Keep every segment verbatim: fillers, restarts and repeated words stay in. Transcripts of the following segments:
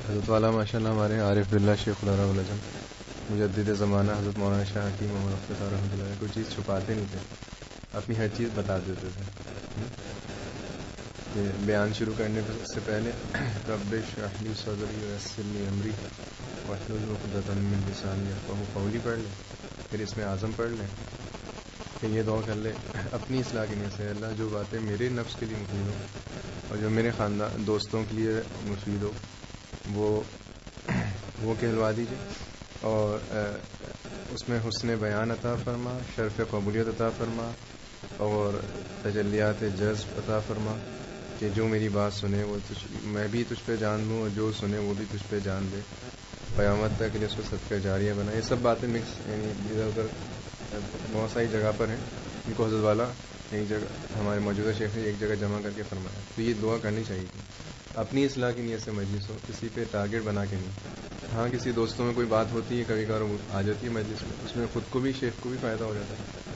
حضرت والا ماشاء اللہ ہمارے عارف باللہ شیخ العرب العجم مجدد زمانہ حضرت مولانا شاہ حکیم محمد مفتی رحمۃ اللہ علیہ کوئی چیز چھپاتے نہیں تھے، اپنی ہر چیز بتا دیتے تھے. کہ بیان شروع کرنے سے پہلے رب اشرح لی صدری ویسر لی امری واحلل عقدۃ من لسانی یفقہوا قولی پڑھ لیں، پھر اس میں اعظم پڑھ لیں، کہ یہ دعا کر لے اپنی اصلاح کی نیت سے، اللہ جو باتیں میرے نفس کے لیے مفید ہو اور جو میرے خاندان دوستوں کے لیے مفید ہو وہ وہ کہلوا دیجیے، اور اس میں حسن بیان عطا فرما، شرف قبولیت عطا فرما اور تجلیات جذب عطا فرما، کہ جو میری بات سنے وہ تجھ میں بھی تجھ پہ جان دوں اور جو سنے وہ بھی تجھ پہ جان دے، قیامت تک اس کو صدقہ جاریہ بنا. یہ سب باتیں مکس یعنی ادھر ادھر بہت ساری جگہ پر ہیں، ان کو حضرت والا ایک جگہ ہمارے موجودہ شیخ نے ایک جگہ جمع کر کے فرمایا. تو یہ دعا کرنی چاہیے تھی اپنی اصلاح کی نیت سے مجلس ہو، کسی پہ ٹارگیٹ بنا کے نہیں. ہاں کسی دوستوں میں کوئی بات ہوتی ہے کبھی کبھار آ جاتی ہے مجلس میں، اس میں خود کو بھی شیخ کو بھی فائدہ ہو جاتا ہے.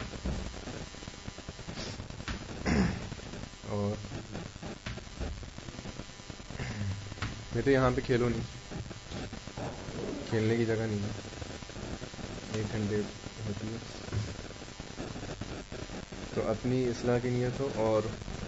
اور میں تو یہاں پہ کھیلو نہیں، کھیلنے کی جگہ نہیں ہے، ایک گھنٹے ہوتی ہے. تو اپنی اصلاح کی نیت ہو اور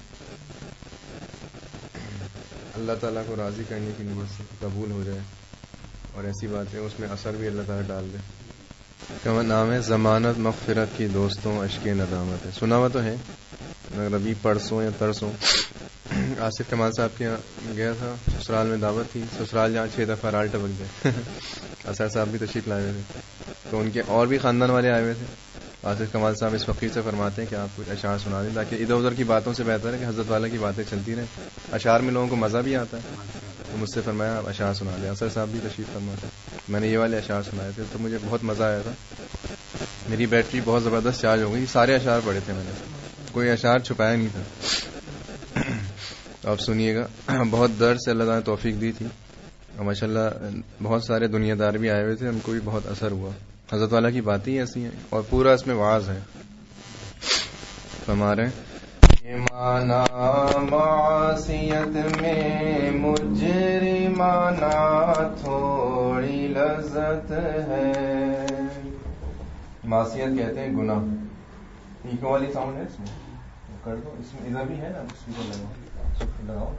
اللہ تعالیٰ کو راضی کرنے کی نیت سے قبول ہو جائے، اور ایسی باتیں اس میں اثر بھی اللہ تعالیٰ ڈال دے. کا نام ہے ضمانت مغفرت کی دوستوں اشک ندامت ہے. سنا ہوا تو ہے، مگر ابھی پرسوں یا ترسوں آصف کمال صاحب کے یہاں گیا تھا، سسرال میں دعوت تھی، سسرال جہاں چھ دفعہ رال ٹپک گئے. اثر صاحب بھی تشریف لائے ہوئے تھے، تو ان کے اور بھی خاندان والے آئے ہوئے تھے. آصف کمال صاحب اس فقیر سے فرماتے ہیں کہ آپ کچھ اشعار سنا دیں، تاکہ ادھر ادھر کی باتوں سے بہتر ہے کہ حضرت والا کی باتیں چلتی رہیں. اشعار میں لوگوں کو مزہ بھی آتا ہے. تو مجھ سے فرمایا آپ اشعار سنا دیں. اثر صاحب بھی تشریف فرما تھے، میں نے یہ والے اشعار سنائے تھے تو مجھے بہت مزہ آیا تھا. میری بیٹری بہت زبردست چارج ہو گئی. سارے اشعار پڑھے تھے میں نے، کوئی اشعار چھپایا نہیں تھا. آپ سنیے گا، بہت درد سے اللہ تعالیٰ نے توفیق دی تھی، اور ماشاء اللہ بہت سارے دنیا دار بھی آئے ہوئے تھے، ان کو بھی بہت اثر ہوا. حضرت والا کی باتیں ایسی ہیں اور پورا اس میں وعظ ہے. ہمارے مانا معصیت میں مجرمانہ تھوڑی لذت ہے. معصیت کہتے ہیں گناہ. ایکو والی ساؤنڈ ہے اس میں کر دو، اس میں ادھر بھی ہے نا، اسپیکر لگاؤ لگاؤ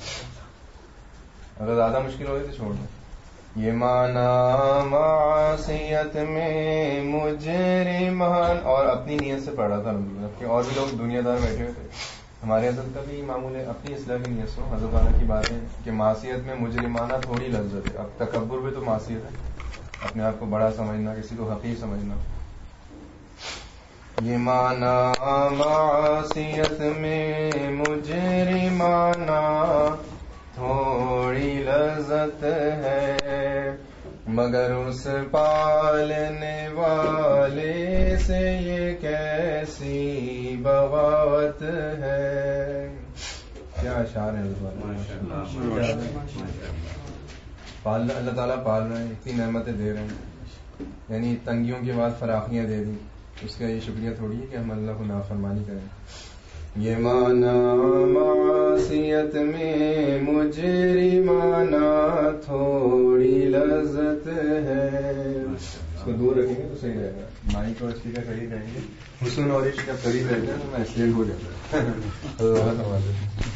اگر زیادہ مشکل ہوگی تو چھوڑ دو. یہ مانا معصیت میں مجرمان، اور اپنی نیت سے پڑھا تھا الحمدللہ، کہ اور بھی لوگ دنیا دار بیٹھے ہوئے تھے. ہمارے حضرت کا بھی معمول ہے اپنی اصلاح کی نیت سے حضرت والا کی بات ہے کہ معصیت میں مجرمانہ تھوڑی لذت ہے. اب تکبر بھی تو معصیت ہے، اپنے آپ کو بڑا سمجھنا، کسی کو حقیر سمجھنا. یہ مانا معصیت میں مجرمانہ تھوڑی لذت ہے، مگر اس پالنے والے سے یہ کیسی بغاوت ہے. کیا اشعار ہے پال اللہ تعالیٰ پال رہے ہیں، اتنی نعمتیں دے رہے ہیں، یعنی تنگیوں کے بعد فراخیاں دے دی. اس کا یہ شکریہ تھوڑی ہے کہ ہم اللہ کو نافرمانی کریں. یہ مانا معصیت میں مجرمانہ تھوڑی لذت ہے. اس کو دور رکھیں گے تو صحیح رہے گا، مائک اور اسپیکر قریب رہیں گے. حسن اور عشق جب قریب رہتے ہیں تو میں ایکسیڈنٹ ہو جاتا ہے.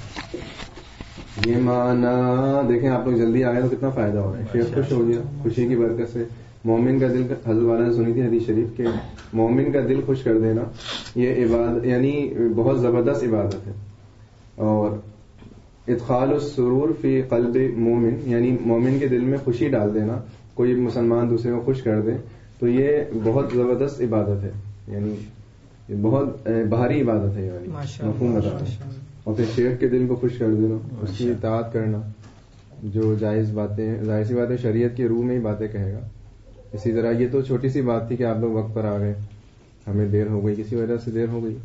یہ مانا دیکھیں آپ لوگ جلدی آئے تو کتنا فائدہ ہو رہا ہے. شیخ خوش ہو گیا خوشی کی برکت سے. مومن کا دل، حضرت والا نے سنی تھی حدیث شریف کہ مومن کا دل خوش کر دینا یہ عبادت یعنی بہت زبردست عبادت ہے. اور ادخال السرور فی قلب مومن یعنی مومن کے دل میں خوشی ڈال دینا، کوئی مسلمان دوسرے کو خوش کر دے تو یہ بہت زبردست عبادت ہے، یعنی بہت بھاری عبادت ہے. یعنی مفہوم بتا رہا ہے. اور پھر شیخ کے دل کو خوش کر دینا، اس کی اطاعت کرنا، جو جائز باتیں ظاہر سی باتیں شریعت کے روح میں ہی باتیں کہے گا. اسی طرح یہ تو چھوٹی سی بات تھی کہ آپ لوگ وقت پر آ گئے، ہمیں دیر ہو گئی، کسی وجہ سے دیر ہو گئی.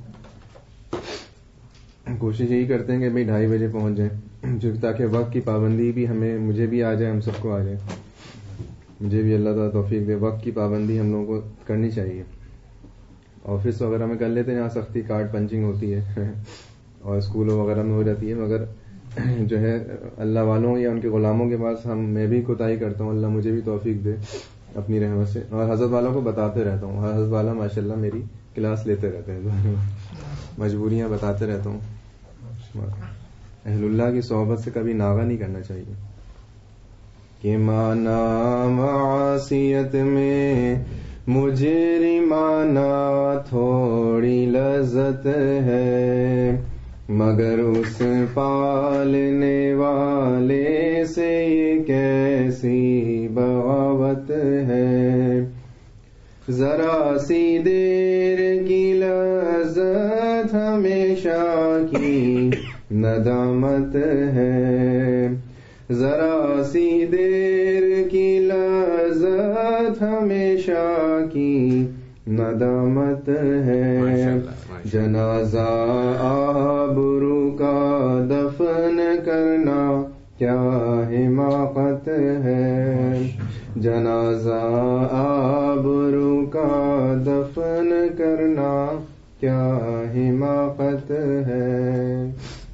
کوشش یہی کرتے ہیں کہ بھائی ڈھائی بجے پہنچ جائیں، جو تاکہ وقت کی پابندی بھی ہمیں مجھے بھی آ جائے، ہم سب کو آ جائے. مجھے بھی اللہ تعالیٰ توفیق دے. وقت کی پابندی ہم لوگوں کو کرنی چاہیے. آفس وغیرہ میں کر لیتے ہیں، یہاں سختی کارڈ پنچنگ ہوتی ہے اور اسکولوں وغیرہ میں ہو جاتی ہے، مگر جو ہے اللہ والوں یا ان کے غلاموں کے پاس ہم میں بھی کوتاہی کرتا ہوں، اللہ مجھے بھی توفیق دے اپنی رحمت سے، اور حضرت والوں کو بتاتے رہتا ہوں. حضرت والا ماشاء اللہ میری کلاس لیتے رہتے ہیں، مجبوریاں بتاتے رہتا ہوں. اہل اللہ کی صحبت سے کبھی ناغہ نہیں کرنا چاہیے. کہ مانا معصیت میں مجرمانہ تھوڑی لذت ہے، مگر اس پالنے والے سے یہ کیسی بغاوت ہے. ذرا سی دیر کی لذت ہمیشہ کی ندامت ہے، ذرا سی دیر کی لذت ہمیشہ کی ندامت ہے. جنازہ آبرو کا دفن کرنا کیا حماقت ہے، جنازہ آبرو کا دفن کرنا کیا حماقت ہے.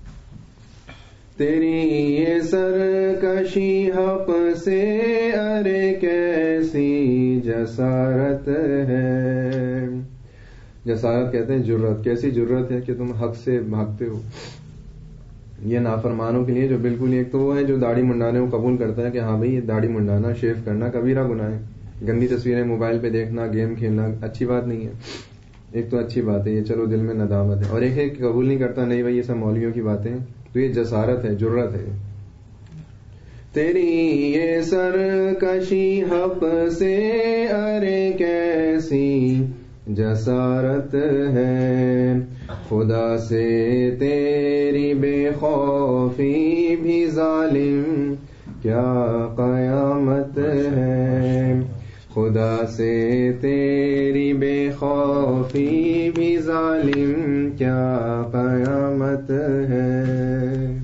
تیری یہ سرکشی حق سے ارے کیسی جسارت ہے. جسارت کہتے ہیں جرت. کیسی جرت ہے کہ تم حق سے بھاگتے ہو. یہ نافرمانوں کے لیے جو بالکل ایک تو وہ ہے جو داڑھی منڈانے کو قبول کرتا ہے کہ ہاں بھائی یہ داڑھی منڈانا شیو کرنا کبیرہ گناہ ہے. گندی تصویریں موبائل پہ دیکھنا، گیم کھیلنا اچھی بات نہیں ہے. ایک تو اچھی بات ہے یہ، چلو دل میں ندامت ہے. اور ایک ہے کہ قبول نہیں کرتا، نہیں بھائی یہ سب مولویوں کی باتیں ہیں. تو یہ جسارت ہے، جرت ہے. تیری یہ سرکشی حق سے ارے کیسی جسارت ہے، خدا سے تیری بے خوفی بھی ظالم کیا قیامت ہے. خدا سے تیری بے خوفی بھی ظالم کیا قیامت ہے.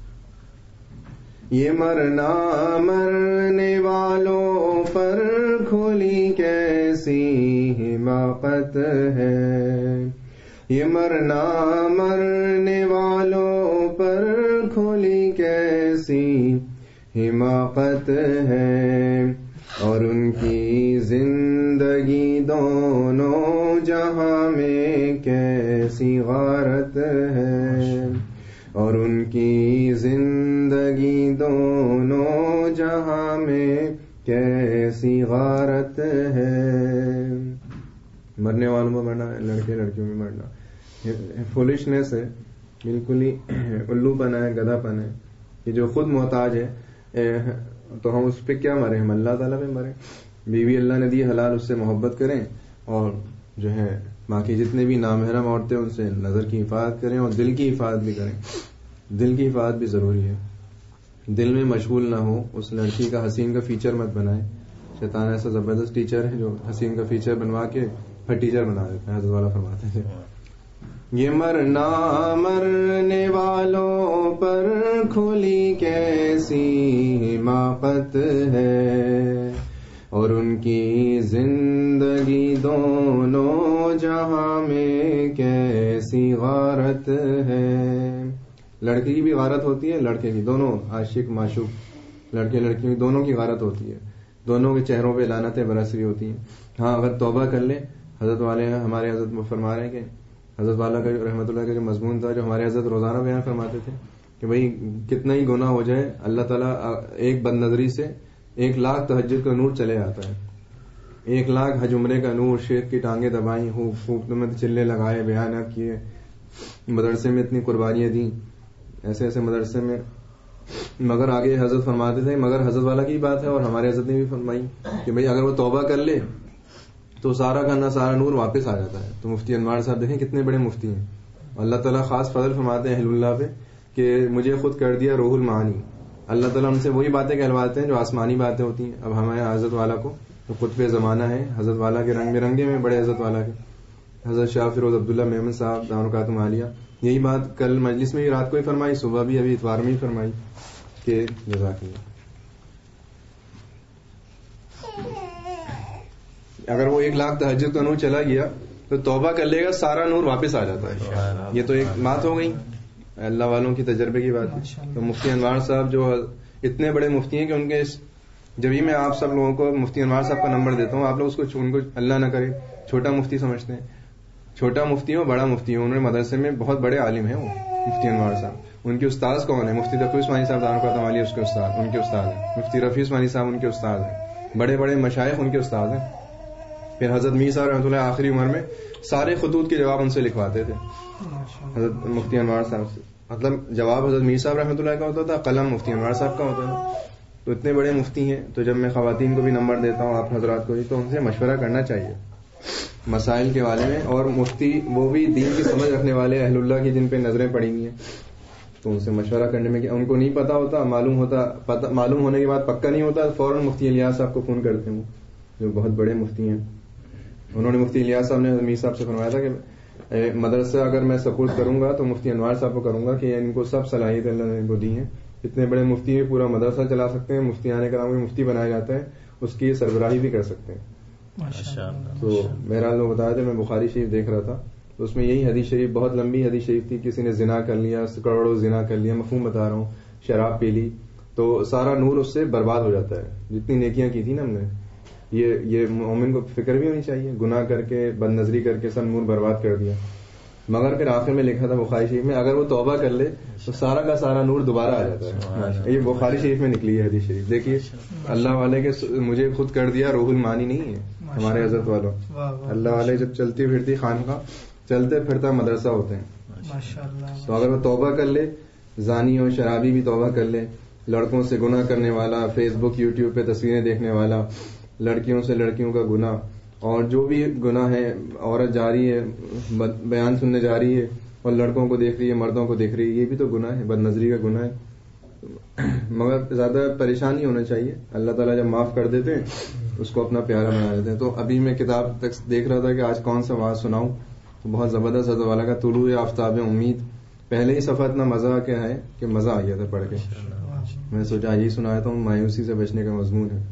یہ مرنا مرنے والوں پر کھلی کیسی حماقت ہے، یہ مرنا مرنے والوں پر کھلی کیسی حماقت ہے. اور ان کی زندگی دونوں جہاں میں کیسی غارت ہے، اور ان کی زندگی دونوں جہاں میں کیسی غارت ہے. مرنے والوں میں مرنا، لڑکے لڑکیوں میں مرنا فولشنس ہے، بالکل ہی الو پن ہے، گدھا پن ہے. کہ جو خود محتاج ہے تو ہم اس پہ کیا مریں، ہم اللہ تعالیٰ پہ مریں. بیوی اللہ نے دی حلال، اس سے محبت کریں، اور جو ہے باقی جتنے بھی نامحرم عورتیں ان سے نظر کی حفاظت کریں، اور دل کی حفاظت بھی کریں. دل کی حفاظت بھی ضروری ہے. دل میں مشغول نہ ہو. اس لڑکی کا حسین کا فیچر مت بنائے. شیطان ایسا زبردست ٹیچر ہے جو حسین کا فیچر بنوا کے پھر ٹیچر بنا دیتا ہے. حضرت والا فرماتے تھے یہ مرنا مرنے والوں پر کھلی کیسی حماقت ہے، اور ان کی زندگی دونوں جہاں میں کیسی غارت ہے. لڑکی کی بھی غارت ہوتی ہے، لڑکے کی، دونوں عاشق معشوق لڑکے لڑکی دونوں کی غارت ہوتی ہے. دونوں کے چہروں پہ لعنتیں برس رہی ہوتی ہیں. ہاں اگر توبہ کر لے. حضرت والے ہمارے حضرت فرما رہے ہیں کہ حضرت والا کا رحمۃ اللہ کا جو مضمون تھا جو ہمارے حضرت روزانہ بیان فرماتے تھے کہ بھائی کتنا ہی گناہ ہو جائے اللہ تعالیٰ ایک بد نظری سے ایک لاکھ تہجد کا نور چلے آتا ہے. ایک لاکھ حج عمرے کا نور، شیخ کی ٹانگیں دبائی، خوب میں چلے لگائے، بیانات کیے، مدرسے میں اتنی قربانیاں دیں، ایسے ایسے مدرسے میں. مگر آگے حضرت فرماتے تھے، مگر حضرت والا کی بات ہے اور ہمارے حضرت نے بھی فرمائی کہ بھائی اگر وہ توبہ کر لے تو سارا کا نہ سارا نور واپس آ جاتا ہے. تو مفتی انوار صاحب دیکھیں کتنے بڑے مفتی ہیں. اللہ تعالیٰ خاص فضل فرماتے ہیں اہل اللہ پہ کہ مجھے خود کر دیا روح المعانی. اللہ تعالیٰ ان سے وہی باتیں کہلواتے ہیں جو آسمانی باتیں ہوتی ہیں. اب ہمارے حضرت والا کو تو قطب زمانہ ہے، حضرت والا کے رنگ برنگے میں بڑے حضرت والا کے حضرت شاہ فیروز عبداللہ محمد صاحب دارکاتم عالیہ. یہی بات کل مجلس میں بھی رات کو ہی فرمائی، صبح بھی ابھی اتوار میں ہی فرمائی کہ جزاک اللہ اگر وہ ایک لاکھ تہجد کا نور چلا گیا تو توبہ کر لے گا، سارا نور واپس آ جاتا ہے. یہ تو ایک بات ہو گئی. اللہ والوں کی تجربے کی بات ہے. تو مفتی انوار صاحب جو اتنے بڑے مفتی ہیں کہ ان کے جب ہی میں آپ سب لوگوں کو مفتی انوار صاحب کا نمبر دیتا ہوں, آپ لوگ اس کو ان کو اللہ نہ کرے چھوٹا مفتی سمجھتے ہیں. چھوٹا مفتی ہو بڑا مفتی ہو, انہوں نے مدرسے میں بہت بڑے عالم ہیں وہ مفتی انوار صاحب. ان کے استاذ کون ہیں؟ مفتی تقی عثمانی صاحب دارالقرآن والی اس کے استاد ان کے استاد ہیں. مفتی رفیع عثمانی صاحب ان کے استاد ہیں. بڑے بڑے مشائخ ان کے استاد ہیں. پھر حضرت میر صاحب رحمۃ اللہ آخری عمر میں سارے خطوط کے جواب ان سے لکھواتے تھے حضرت مفتی انوار صاحب سے. مطلب جواب حضرت میر صاحب رحمۃ اللہ کا ہوتا تھا, قلم مفتی انوار صاحب کا ہوتا تھا. تو اتنے بڑے مفتی ہیں. تو جب میں خواتین کو بھی نمبر دیتا ہوں آپ حضرات کو بھی, تو ان سے مشورہ کرنا چاہیے مسائل کے بارے میں. اور مفتی وہ بھی دین کی سمجھ رکھنے والے اہل اللہ کی جن پہ نظریں پڑی ہوئی ہیں, تو ان سے مشورہ کرنے میں کہ ان کو نہیں پتا ہوتا, معلوم ہوتا پتا, معلوم ہونے کے بعد پکا نہیں ہوتا, فوراً مفتی الیاس صاحب کو فون کرتے ہیں جو بہت بڑے مفتی ہیں. انہوں نے مفتی الیاس صاحب نے میر صاحب سے فرمایا تھا کہ مدرسہ اگر میں سپورٹ کروں گا تو مفتی انوار صاحب کو کروں گا کہ ان کو سب صلاحیت اللہ نے ان کو دی ہیں. اتنے بڑے مفتی ہیں, پورا مدرسہ چلا سکتے ہیں, مفتیان کرام کو مفتی بنایا جاتا ہے, اس کی سربراہی بھی کر سکتے ہیں. تو بہرحال وہ بتایا تھا, میں بخاری شریف دیکھ رہا تھا تو اس میں یہی حدیث شریف, بہت لمبی حدیث شریف تھی, کسی نے زنا کر لیا, کروڑوں زنا کر لیا, مفہوم بتا رہا ہوں, شراب پی لی تو سارا نور اس سے برباد ہو جاتا ہے جتنی نیکیاں کی تھی نا ہم نے. یہ یہ مومن کو فکر بھی ہونی چاہیے, گناہ کر کے بد نظری کر کے سب نور برباد کر دیا. مگر پھر آخر میں لکھا تھا بخاری شریف میں اگر وہ توبہ کر لے تو سارا کا سارا نور دوبارہ آ جاتا ہے. یہ بخاری شریف میں نکلی ہے حدیث شریف. دیکھیے اللہ والے کے مجھے خود کر دیا روح المانی نہیں ہے ہمارے حضرت والوں. اللہ والے جب چلتی پھرتی خانقاہ چلتے پھرتا مدرسہ ہوتے ہیں. تو اگر وہ توبہ کر لے, زانی اور شرابی بھی توبہ کر لے, لڑکوں سے گناہ کرنے والا, فیس بک یوٹیوب پہ تصویریں دیکھنے والا, لڑکیوں سے لڑکیوں کا گناہ, اور جو بھی گناہ ہے, عورت جا رہی ہے بیان سننے جا رہی ہے اور لڑکوں کو دیکھ رہی ہے, مردوں کو دیکھ رہی ہے, یہ بھی تو گناہ ہے, بد نظری کا گناہ ہے. مگر زیادہ پریشان نہیں ہونا چاہیے. اللہ تعالیٰ جب معاف کر دیتے ہیں اس کو اپنا پیارا بنا دیتے ہیں. تو ابھی میں کتاب تک دیکھ رہا تھا کہ آج کون سا واعظ سناؤں, تو بہت زبردست حضرت والا کا طلوع آفتاب امید. پہلے ہی صفحہ اتنا مزہ کیا ہے کہ مزہ آ گیا تھا پڑھ کے. میں سوچا یہی سنایا تھا, مایوسی سے بچنے کا مضمون ہے.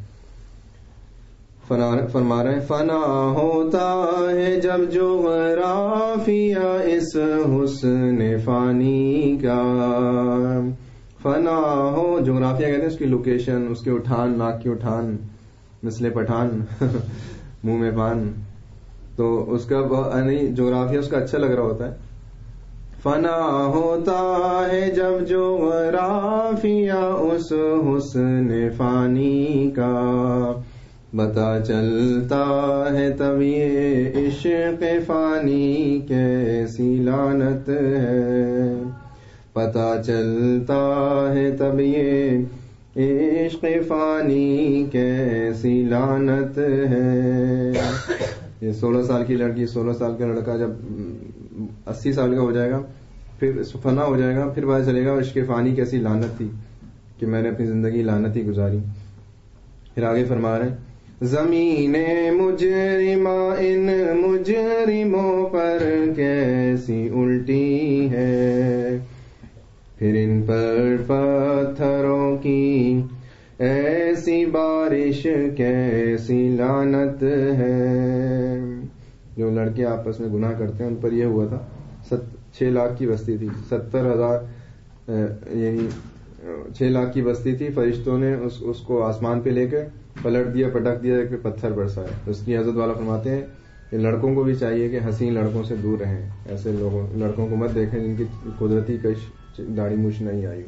فرما رہے ہیں فنا ہوتا ہے جب جغرافیہ اس حسن فانی کا. فنا ہو, جغرافیہ کہتے ہیں اس کی لوکیشن, اس کے اٹھان, ناک کی اٹھان مثل پٹھان منہ میں پان, تو اس کا نہیں جغرافیہ اس کا اچھا لگ رہا ہوتا ہے. فنا ہوتا ہے جب جغرافیہ اس حسن فانی کا, پتا چلتا ہے تب یہ عشق فانی کیسی لعنت ہے. پتا چلتا ہے تب یہ عشق فانی کیسی لعنت ہے. یہ سولہ سال کی لڑکی, سولہ سال کا لڑکا جب اسی سال کا ہو جائے گا پھر فنا ہو جائے گا, پھر پتا چلے گا عشق فانی کیسی لعنت تھی کہ میں نے اپنی زندگی لعنت ہی گزاری. پھر آگے فرما رہے ہیں زمین مجرمہ ان مجرموں پر کیسی الٹی ہے, پھر ان پر پتھروں کی ایسی بارش کیسی لعنت ہے. جو لڑکے آپس میں گناہ کرتے ہیں ان پر یہ ہوا تھا. چھ لاکھ کی بستی تھی, ستر ہزار یعنی چھ لاکھ کی بستی تھی. فرشتوں نے اس, اس کو آسمان پہ لے کے پلٹ دیا, پٹک دیا کہ پتھر برسائے. اس کی حضرت والا فرماتے ہیں کہ لڑکوں کو بھی چاہیے کہ حسین لڑکوں سے دور رہیں. ایسے لوگوں لڑکوں کو مت دیکھیں جن کی قدرتی کش داڑھی موچھ نہیں آئی ہو,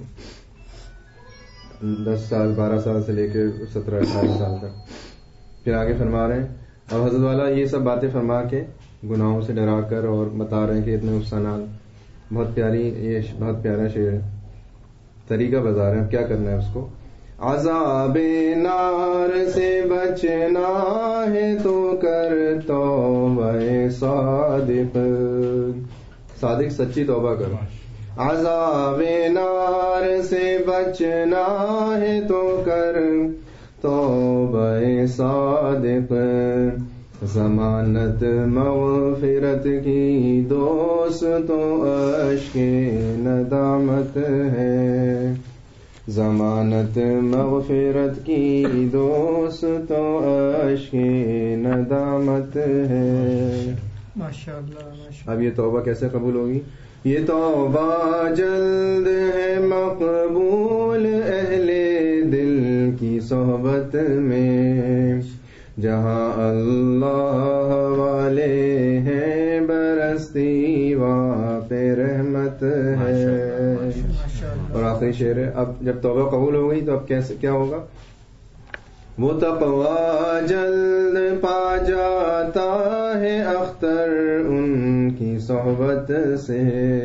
دس سال بارہ سال سے لے کے سترہ اٹھارہ سال تک. پھر آگے فرما رہے ہیں اور حضرت والا یہ سب باتیں فرما کے گناہوں سے ڈرا کر اور بتا رہے ہیں کہ اتنے نقصانات. بہت پیاری, یہ بہت پیارا شعر ہے. طریقہ بتا رہے ہیں کیا کرنا ہے اس کو. عذاب نار سے بچنا ہے تو کر توبہ صادق, صادق سچی توبہ کرو. عذاب نار سے بچنا ہے تو کر توبہ صادق, ضمانت مغفرت کی دوست تو اشک ندامت ہے. ضمانت مغفرت کی دوست تو اشک ندامت ہے. ماشاء اللہ. اب یہ توبہ کیسے قبول ہوگی؟ یہ توبہ جلد ہے مقبول اہل دل کی صحبت میں، جہاں اللہ والے ہیں برستی وہاں پہ رحمت ہے. اور آخری شعر ہے، اب جب توبہ قبول ہو گئی تو اب کیسے کیا ہوگا؟ وہ تقویٰ جلد پا جاتا ہے اختر ان کی صحبت سے،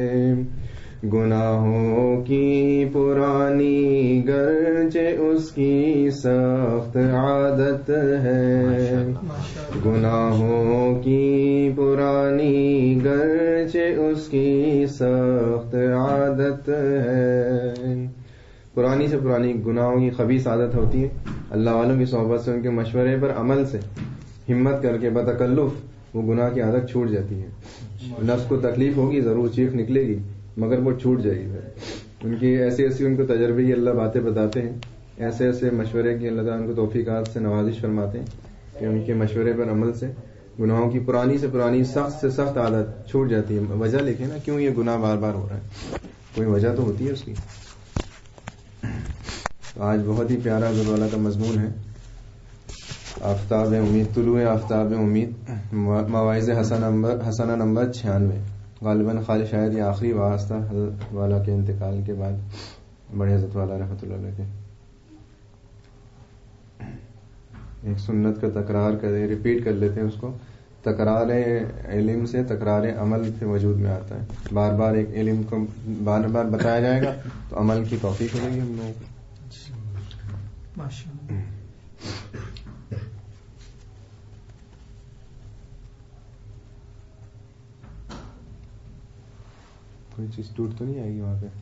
گناہوں کی پرانی گرچہ اس کی سخت عادت ہے، گناہوں کی پرانی گرچہ اس کی سخت عادت ہے. پرانی سے پرانی گناہوں کی خبیث عادت ہوتی ہے. اللہ والوں کی صحبت سے، ان کے مشورے پر عمل سے ہمت کر کے بتکلف وہ گناہ کی عادت چھوٹ جاتی ہے. نفس کو تکلیف ہوگی، ضرور چیخ نکلے گی، مگر وہ چھوٹ جائے گی. ان کی ایسی ایسی ان کو تجربے کی اللہ باتیں بتاتے ہیں، ایسے ایسے مشورے کی اللہ تعالیٰ ان کو توفیقات سے نوازش فرماتے ہیں کہ ان کے مشورے پر عمل سے گناہوں کی پرانی سے پرانی سخت سے سخت عادت چھوٹ جاتی ہے. وجہ لکھیں نا کیوں یہ گناہ بار بار ہو رہا ہے، کوئی وجہ تو ہوتی ہے اس کی. آج بہت ہی پیارا گلوالا کا مضمون ہے، آفتاب امید، طلوع آفتاب امید، مواعظ حسنہ نمبر حسنہ نمبر چھیانوے. غالباً خالی شاید یہ آخری واعظ تھا حضرت والا کے انتقال کے بعد، بڑے حضرت والا رحمۃ اللہ علیہ کے. ایک سنت کا تکرار کرے، ریپیٹ کر لیتے ہیں اس کو. تکرار علم سے تکرار عمل سے وجود میں آتا ہے. بار بار ایک علم کو بار بار بتایا جائے گا تو عمل کی توفیق ہو گی ہم لوگوں کو. کوئی چیز ٹوٹ تو نہیں آئے گی وہاں پہ؟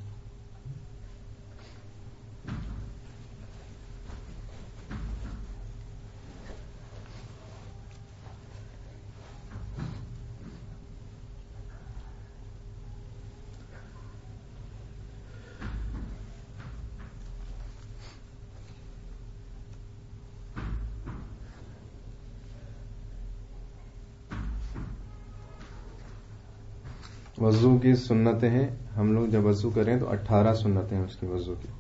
وضو کی سنتیں ہیں. ہم لوگ جب وضو کریں تو اٹھارہ سنتیں ہیں اس کی وضو کی.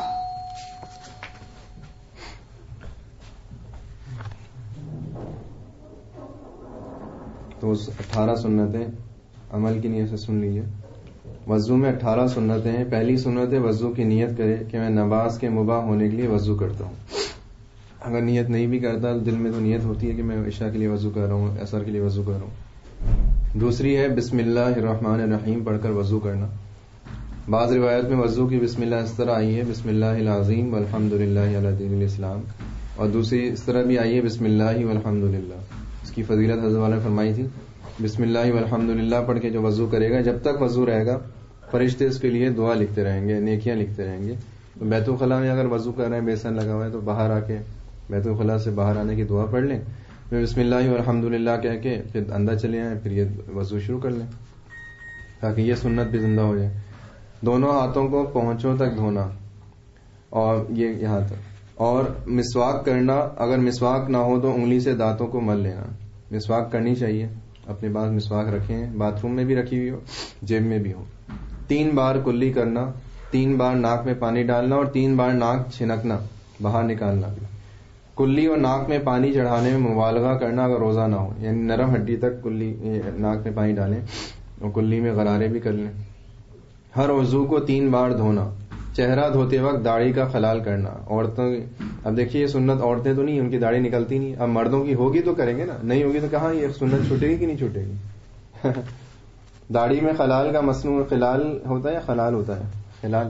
تو اس اٹھارہ سنتیں عمل کی نیت سے سن لیجیے. وضو میں اٹھارہ سنتیں ہیں. پہلی سنت ہے وضو کی نیت کرے کہ میں نماز کے مباح ہونے کے لیے وضو کرتا ہوں. اگر نیت نہیں بھی کرتا دل میں تو نیت ہوتی ہے کہ میں عشاء کے لیے وضو کر رہا ہوں، عصر کے لیے وضو کر رہا ہوں. دوسری ہے بسم اللہ الرحمن الرحیم پڑھ کر وضو کرنا. بعض روایت میں وضو کی بسم اللہ اس طرح آئی ہے بسم اللہ العظیم والحمد للہ علی دین الاسلام، اور دوسری اس طرح بھی آئی ہے بسم اللہ والحمد للہ. اس کی فضیلت حضرت والا نے فرمائی تھی بسم اللہ والحمد للہ پڑھ کے جو وضو کرے گا جب تک وضو رہے گا فرشتے اس کے لیے دعا لکھتے رہیں گے، نیکیاں لکھتے رہیں گے. تو بیت الخلاء میں اگر وضو کر رہے ہیں بیسن لگا ہوا ہے تو باہر آ کے بیت الخلاء سے باہر آنے کی دعا پڑھ لیں، پھر بسم اللہ والحمد للہ کہہ کے پھر اندر چلے آئیں، پھر یہ وضو شروع کر لیں تاکہ یہ سنت بھی زندہ ہو جائے. دونوں ہاتھوں کو پہنچوں تک دھونا اور یہ یہاں تک، اور مسواک کرنا. اگر مسواک نہ ہو تو انگلی سے دانتوں کو مل لینا. مسواک کرنی چاہیے، اپنے پاس مسواک رکھیں، باتھ روم میں بھی رکھی ہوئی ہو، جیب میں بھی ہو. تین بار کلی کرنا، تین بار ناک میں پانی ڈالنا اور تین بار ناک چھنکنا، باہر نکالنا. کلی اور ناک میں پانی چڑھانے میں مبالغہ کرنا اگر روزہ نہ ہو، یعنی نرم ہڈی تک کلی ناک میں پانی ڈالیں اور کلی میں غرارے بھی کر لیں. ہر عضو کو تین بار دھونا. چہرہ دھوتے وقت داڑھی کا خلال کرنا. عورتوں اب دیکھیے یہ سنت عورتیں تو نہیں، ان کی داڑھی نکلتی نہیں. اب مردوں کی ہوگی تو کریں گے نا، نہیں ہوگی تو کہاں یہ سنت چھوٹے گی کہ نہیں چھوٹے گی. داڑھی میں خلال کا مصنوع خلال ہوتا ہے یا خلال ہوتا ہے؟ خلال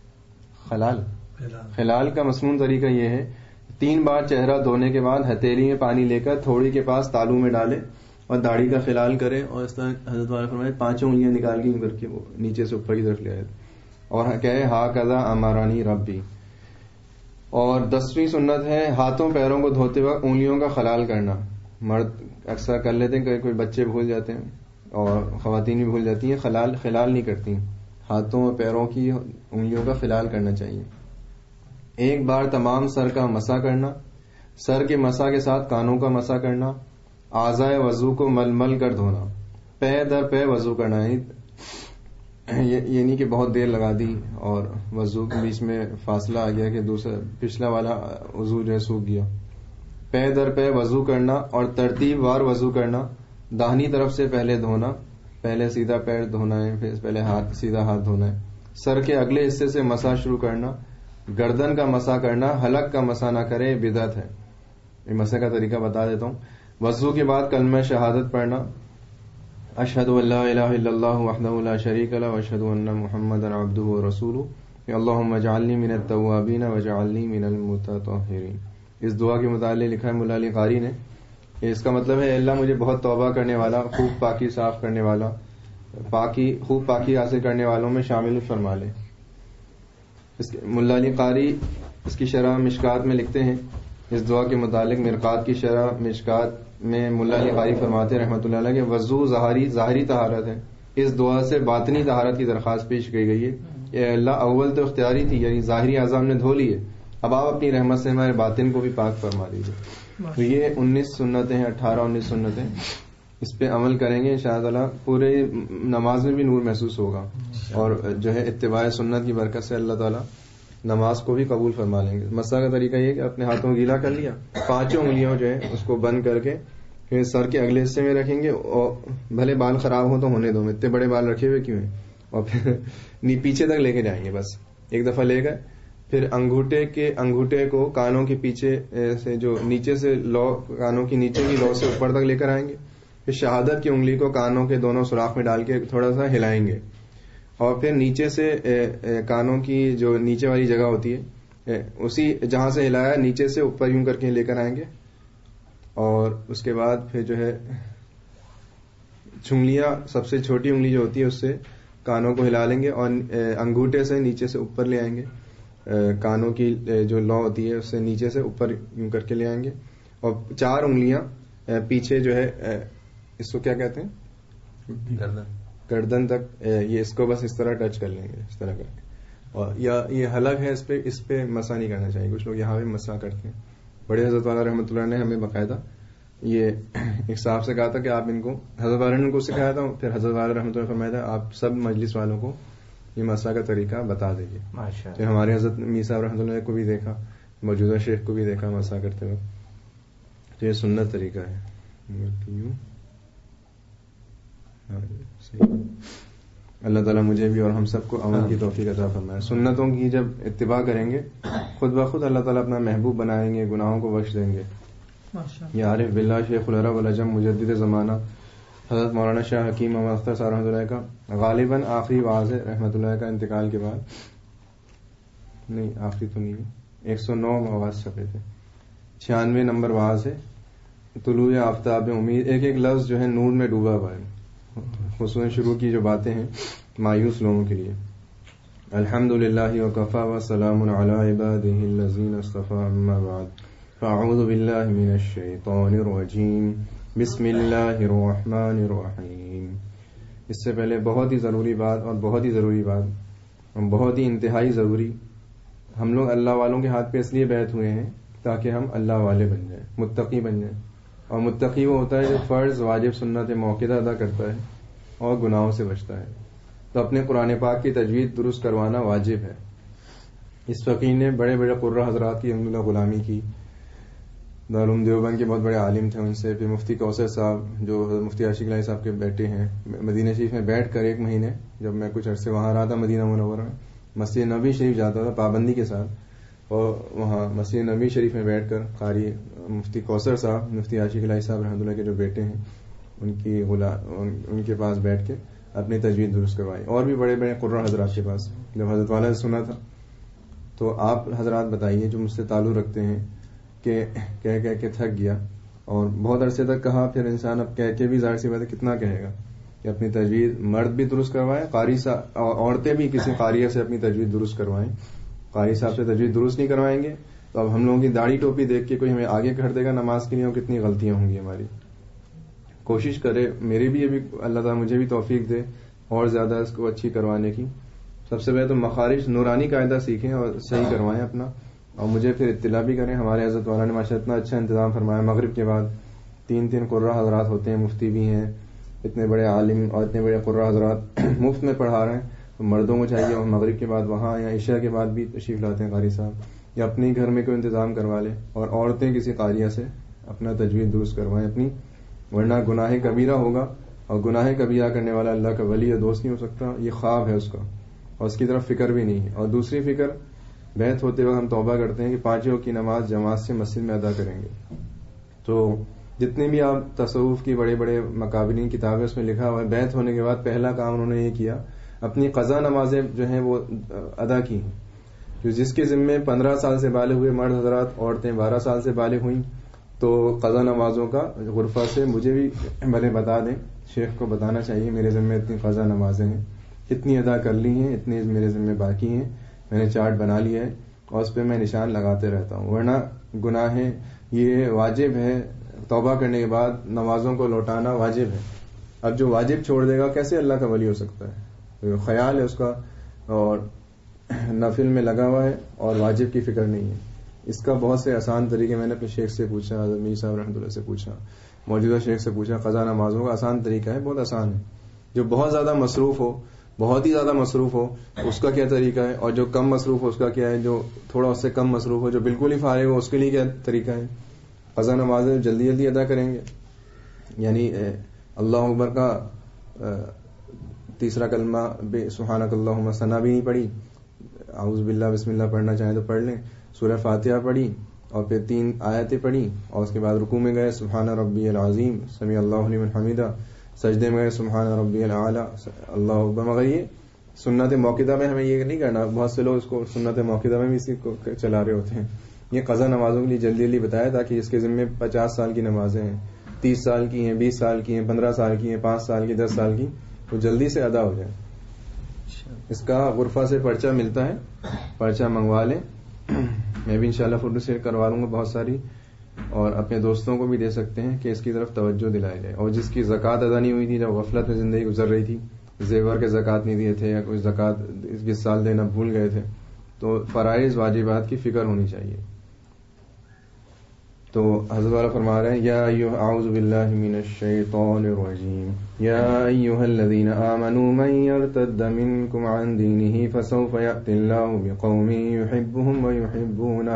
خلال خلال کا مصنوع طریقہ یہ ہے تین بار چہرہ دھونے کے بعد ہتھیلی میں پانی لے کر تھوڑی کے پاس تالو میں ڈالے اور داڑھی کا خلال کرے، اور اس طرح حضرت والا فرمائے پانچوں انگلیاں نکال کے کر کے وہ نیچے سے اوپر کی طرف لے آئے اور کہے ہا کذا امرانی ربی. اور دسویں سنت ہے ہاتھوں پیروں کو دھوتے وقت انگلیوں کا خلال کرنا. مرد اکثر کر لیتے ہیں، کوئی بچے بھول جاتے ہیں اور خواتین بھی بھول جاتی ہیں، خلال خلال نہیں کرتی. ہاتھوں اور پیروں کی انگلیوں کا خلال کرنا چاہیے. ایک بار تمام سر کا مسح کرنا. سر کے مسح کے ساتھ کانوں کا مسح کرنا. اعضائے وضو کو مل مل کر دھونا. پے در پے وضو کرنا ہے. یہ نہیں کہ بہت دیر لگا دی اور وضو کے بیچ میں فاصلہ آ گیا کہ دوسرا پچھلا والا وضو جو ہے سوکھ گیا. پے در پے وضو کرنا اور ترتیب وار وضو کرنا. داہنی طرف سے پہلے دھونا, پہلے سیدھا پیر دھونا ہے, پھر پہلے ہاتھ سیدھا ہاتھ دھونا ہے. سر کے اگلے حصے سے مسح شروع کرنا. گردن کا مسح کرنا, حلق کا مسح نہ کرے, بدعت ہے. یہ مسح کا طریقہ بتا دیتا ہوں. وضو کے بعد کلمہ شہادت پڑھنا, اشہد ان لا الہ الا اللہ وحدہ لا شریک لہ واشہد ان محمدا عبدہ ورسولہ اللہم اجعلنی من التوابین واجعلنی من المتطہرین. اس دعا کے متعلق لکھا ہے مولا علی قاری نے, اس کا مطلب ہے اے اللہ مجھے بہت توبہ کرنے والا, خوب پاکی صاف کرنے والا, پاکی خوب پاکی حاصل کرنے والوں میں شامل فرما لے. مولا علی قاری اس کی شرح مشکات میں لکھتے ہیں اس دعا کے متعلق. مرقات کی شرح مشکات میں مولا علی قاری فرماتے رحمۃ اللہ علیہ کہ وضو ظاہری ظاہری طہارت ہے, اس دعا سے باطنی طہارت کی درخواست پیش کی گئی ہے. اے اللہ اول تو اختیاری تھی, یعنی ظاہری اعضاء نے دھو لیے, اب آپ اپنی رحمت سے ہمارے باطن کو بھی پاک فرما دیجیے. تو یہ انیس سنتیں ہیں, اٹھارہ انیس سنتیں, اس پہ عمل کریں گے انشاءاللہ پورے نماز میں بھی نور محسوس ہوگا, اور جو ہے اتباع سنت کی برکت سے اللہ تعالیٰ نماز کو بھی قبول فرما لیں گے. مسح کا طریقہ یہ کہ اپنے ہاتھوں گیلا کر لیا, پانچوں انگلیوں جو ہے اس کو بند کر کے پھر سر کے اگلے حصے میں رکھیں گے, اور بھلے بال خراب ہو تو ہونے دو, اتنے بڑے بال رکھے ہوئے کیوں ہیں, اور پھر پیچھے تک لے کے جائیں گے. بس ایک دفعہ لے گئے, پھر انگوٹھے کے انگوٹھے کو کانوں کے پیچھے سے جو نیچے سے لو, کانوں کی نیچے کی لو سے اوپر تک لے کر آئیں گے. پھر شہادت کی انگلی کو کانوں کے دونوں سوراخ میں ڈال کے تھوڑا سا ہلائیں گے, اور پھر نیچے سے کانوں کی جو نیچے والی جگہ ہوتی ہے اسی جہاں سے ہلایا نیچے سے اوپر یوں کر کے لے کر آئیں گے, اور اس کے بعد پھر جو ہے چنگلیاں سب سے چھوٹی انگلی جو ہوتی ہے اس سے کانوں کو ہلا لیں گے, اور انگوٹھے سے نیچے سے اوپر لے آئیں گے, کانوں کی جو لو ہوتی ہے اس سے نیچے سے اوپر یوں کر کے لے آئیں گے, اور چار انگلیاں پیچھے جو ہے اس کو کیا کہتے ہیں, گردن گردن تک, یہ اس کو بس اس طرح ٹچ کر لیں گے, اس طرح کر کے. اور یا یہ حلق ہے, اس پہ اس پہ مسح نہیں کرنا چاہیے. کچھ لوگ یہاں پہ مسح کرتے ہیں. بڑے حضرت والا رحمۃ اللہ نے ہمیں باقاعدہ یہ ایک صاحب سے کہا تھا کہ آپ ان کو, حضرت والا نے ان کو سکھایا تھا, پھر حضرت والا رحمۃ اللہ نے فرمایا تھا آپ سب مجلس والوں کو یہ مسح کا طریقہ بتا دیجیے. پھر ہمارے حضرت میر صاحب رحمۃ اللہ کو بھی دیکھا, موجودہ شیخ کو بھی دیکھا مسح کرتے وقت. تو یہ سنت طریقہ ہے. اللہ تعالیٰ مجھے بھی اور ہم سب کو عمل کی توفیق عطا فرمائے. سنتوں کی جب اتباع کریں گے خود بخود اللہ تعالیٰ اپنا محبوب بنائیں گے, گناہوں کو بخش دیں گے. یہ عارف باللہ شیخ العرب والعجم مجدد زمانہ حضرت مولانا شاہ حکیم محمد اختر صاحب رحمۃ اللہ کا غالباً آخری واعظ رحمۃ اللہ کا انتقال کے بعد, نہیں آخری تو نہیں, ایک سو نو مواعظ چھپے تھے, چھیانوے نمبر واعظ ہے. طلوع آفتاب امید, ایک ایک لفظ جو ہے نور میں ڈوبا ہوا ہے. خصوصاً شروع کی جو باتیں ہیں مایوس لوگوں کے لیے, الحمد للہ وکفا وسلام علی عبادہ الذین اصطفی اما بعد فاعوذ باللہ من الشیطان الرجیم بسم اللہ الرحمن الرحیم. اس سے پہلے بہت ہی ضروری بات, اور بہت ہی ضروری بات بہت ہی انتہائی ضروری, ہم لوگ اللہ والوں کے ہاتھ پہ اس لیے بیعت ہوئے ہیں تاکہ ہم اللہ والے بن جائیں, متقی بن جائیں. اور متقی وہ ہوتا ہے جو فرض واجب سنت موقعہ ادا کرتا ہے اور گناہوں سے بچتا ہے. تو اپنے قرآن پاک کی تجوید درست کروانا واجب ہے. اس فقیر نے بڑے بڑے قرہ حضرات کی الحمدللہ غلامی کی. دارالعلوم دیوبند کے بہت بڑے عالم تھے, ان سے پھر مفتی کوثر صاحب جو مفتی عاشق علیہ صاحب کے بیٹے ہیں, مدینہ شریف میں بیٹھ کر ایک مہینے جب میں کچھ عرصے وہاں رہا تھا مدینہ منورہ میں, مسجد نبوی شریف جاتا تھا پابندی کے ساتھ, اور وہاں مسجد نبوی شریف میں بیٹھ کر قاری مفتی کوثر صاحب مفتی عاشق علیہ صاحب رحمۃ اللہ کے جو بیٹے ہیں ان کی غلا ان کے پاس بیٹھ کے اپنی تجوید درست کروائی. اور بھی بڑے بڑے قرہ حضرات کے پاس جب حضرت والا سے سنا تھا تو آپ حضرات بتائیے جو مجھ سے تعلق رکھتے ہیں کہ کہہ کہہ کے تھک گیا, اور بہت عرصے تک کہا, پھر انسان اب کہہ کے بھی ظاہر سی بات ہے کتنا کہے گا کہ اپنی تجوید مرد بھی درست کروائیں, قاری صاحب عورتیں بھی کسی قاریہ سے اپنی تجوید درست کروائیں. قاری صاحب سے تجوید درست نہیں کروائیں گے تو اب ہم لوگوں کی داڑھی ٹوپی دیکھ کے کوئی ہمیں آگے کر دے گا نماز کے لیے, اور کتنی غلطیاں ہوں گی ہماری. کوشش کرے, میری بھی ابھی اللہ تعالیٰ مجھے بھی توفیق دے اور زیادہ اس کو اچھی کروانے کی. سب سے پہلے تو مخارج نورانی قاعدہ سیکھیں اور صحیح کروائیں اپنا, اور مجھے پھر اطلاع بھی کریں. ہمارے حضرت والا نے ماشاء اتنا اچھا انتظام فرمایا, مغرب کے بعد تین تین قرہ حضرات ہوتے ہیں, مفتی بھی ہیں, اتنے بڑے عالم اور اتنے بڑے قرآ حضرات مفت میں پڑھا رہے ہیں، تو مردوں کو چاہیے اور مغرب کے بعد وہاں یا عشاء کے بعد بھی تشریف لاتے ہیں قاری صاحب، یا اپنے گھر میں کوئی انتظام کروا لے، اور عورتیں کسی قاریہ سے اپنا تجوید درست کروائیں اپنی، ورنہ گناہ کبیرہ ہوگا، اور گناہ کبیرہ کرنے والا اللہ کا ولی یا دوست نہیں ہو سکتا، یہ خواب ہے اس کا، اور اس کی طرف فکر بھی نہیں ہے۔ اور دوسری فکر، بیعت ہوتے وقت ہم توبہ کرتے ہیں کہ پانچوں کی نماز جماعت سے مسجد میں ادا کریں گے، تو جتنے بھی آپ تصوف کی بڑے بڑے مقابلین کتابیں اس میں لکھا ہوا ہے، بیعت ہونے کے بعد پہلا کام انہوں نے یہ کیا، اپنی قضا نمازیں جو ہیں وہ ادا کی ہیں، جو جس کے ذمے پندرہ سال سے بالغ ہوئے مرد حضرات، عورتیں بارہ سال سے بالغ ہوئیں، تو قضا نمازوں کا غرفہ سے مجھے بھی بھلے بتا دیں، شیخ کو بتانا چاہیے میرے ذمے اتنی قضا نمازیں ہیں، اتنی ادا کر لی ہیں، اتنی میرے ذمے باقی ہیں، میں نے چارٹ بنا لیا ہے اور اس پہ میں نشان لگاتے رہتا ہوں، ورنہ گناہ یہ واجب ہے، توبہ کرنے کے بعد نمازوں کو لوٹانا واجب ہے۔ اب جو واجب چھوڑ دے گا کیسے اللہ کا ولی ہو سکتا ہے؟ خیال ہے اس کا اور نفل میں لگا ہوا ہے اور واجب کی فکر نہیں ہے۔ اس کا بہت سے آسان طریقے میں نے اپنے شیخ سے پوچھا، حضرت میر صاحب رحمۃ اللہ سے پوچھا، موجودہ شیخ سے پوچھا، قضا نمازوں کا آسان طریقہ ہے، بہت آسان ہے۔ جو بہت زیادہ مصروف ہو، بہت ہی زیادہ مصروف ہو، اس کا کیا طریقہ ہے، اور جو کم مصروف ہو اس کا کیا ہے، جو تھوڑا اس سے کم مصروف ہو، جو بالکل ہی فارغ ہو، اس کے لیے کیا طریقہ ہے۔ قضا نمازیں جلدی جلدی ادا کریں گے، یعنی اللہ اکبر کا تیسرا کلمہ سبحانک اللہم ثنا بھی نہیں پڑھی، اعوذ باللہ بسم اللہ پڑھنا چاہیں تو پڑھ لیں، سورہ فاتحہ پڑھی اور پھر تین آیتیں پڑھی، اور اس کے بعد رکوع میں گئے سبحان ربی العظیم سمیع اللہ لمن حمیدہ، سجدے میں گئے سبحان ربی الاعلیٰ اللہ اکبر۔ مگر یہ سنت موقدہ میں ہمیں یہ نہیں کرنا، بہت سے لوگ اس کو سنت موقدہ میں بھی اسی کو چلا رہے ہوتے ہیں۔ یہ قضا نمازوں کے لیے جلدی جلدی بتایا تاکہ جس کے ذمے پچاس سال کی نمازیں ہیں، تیس سال کی ہیں، بیس سال کی ہیں، پندرہ سال کی ہیں، پانچ سال کی، دس سال کی، وہ جلدی سے ادا ہو جائیں۔ اس کا غرفہ سے پرچہ ملتا ہے، پرچہ منگوا لیں، میں بھی انشاءاللہ فوٹو شیئر کروا لوں گا بہت ساری، اور اپنے دوستوں کو بھی دے سکتے ہیں کہ اس کی طرف توجہ دلائی جائے۔ اور جس کی زکوٰۃ ادا نہیں ہوئی تھی، جب غفلت میں زندگی گزر رہی تھی، زیور کے زکوٰۃ نہیں دیے تھے یا کوئی زکوٰۃ اس سال دینا بھول گئے تھے، تو فرائض واجبات کی فکر ہونی چاہیے۔ تو حضرت والا فرما رہے ہیں یا ایھا اعوذ باللہ من الشیطان الرجیم یا ایھا الذین آمنوا من یرتد منکم عن دینہ فسوف یأتی اللہ بقوم یحبهم ویحبونہ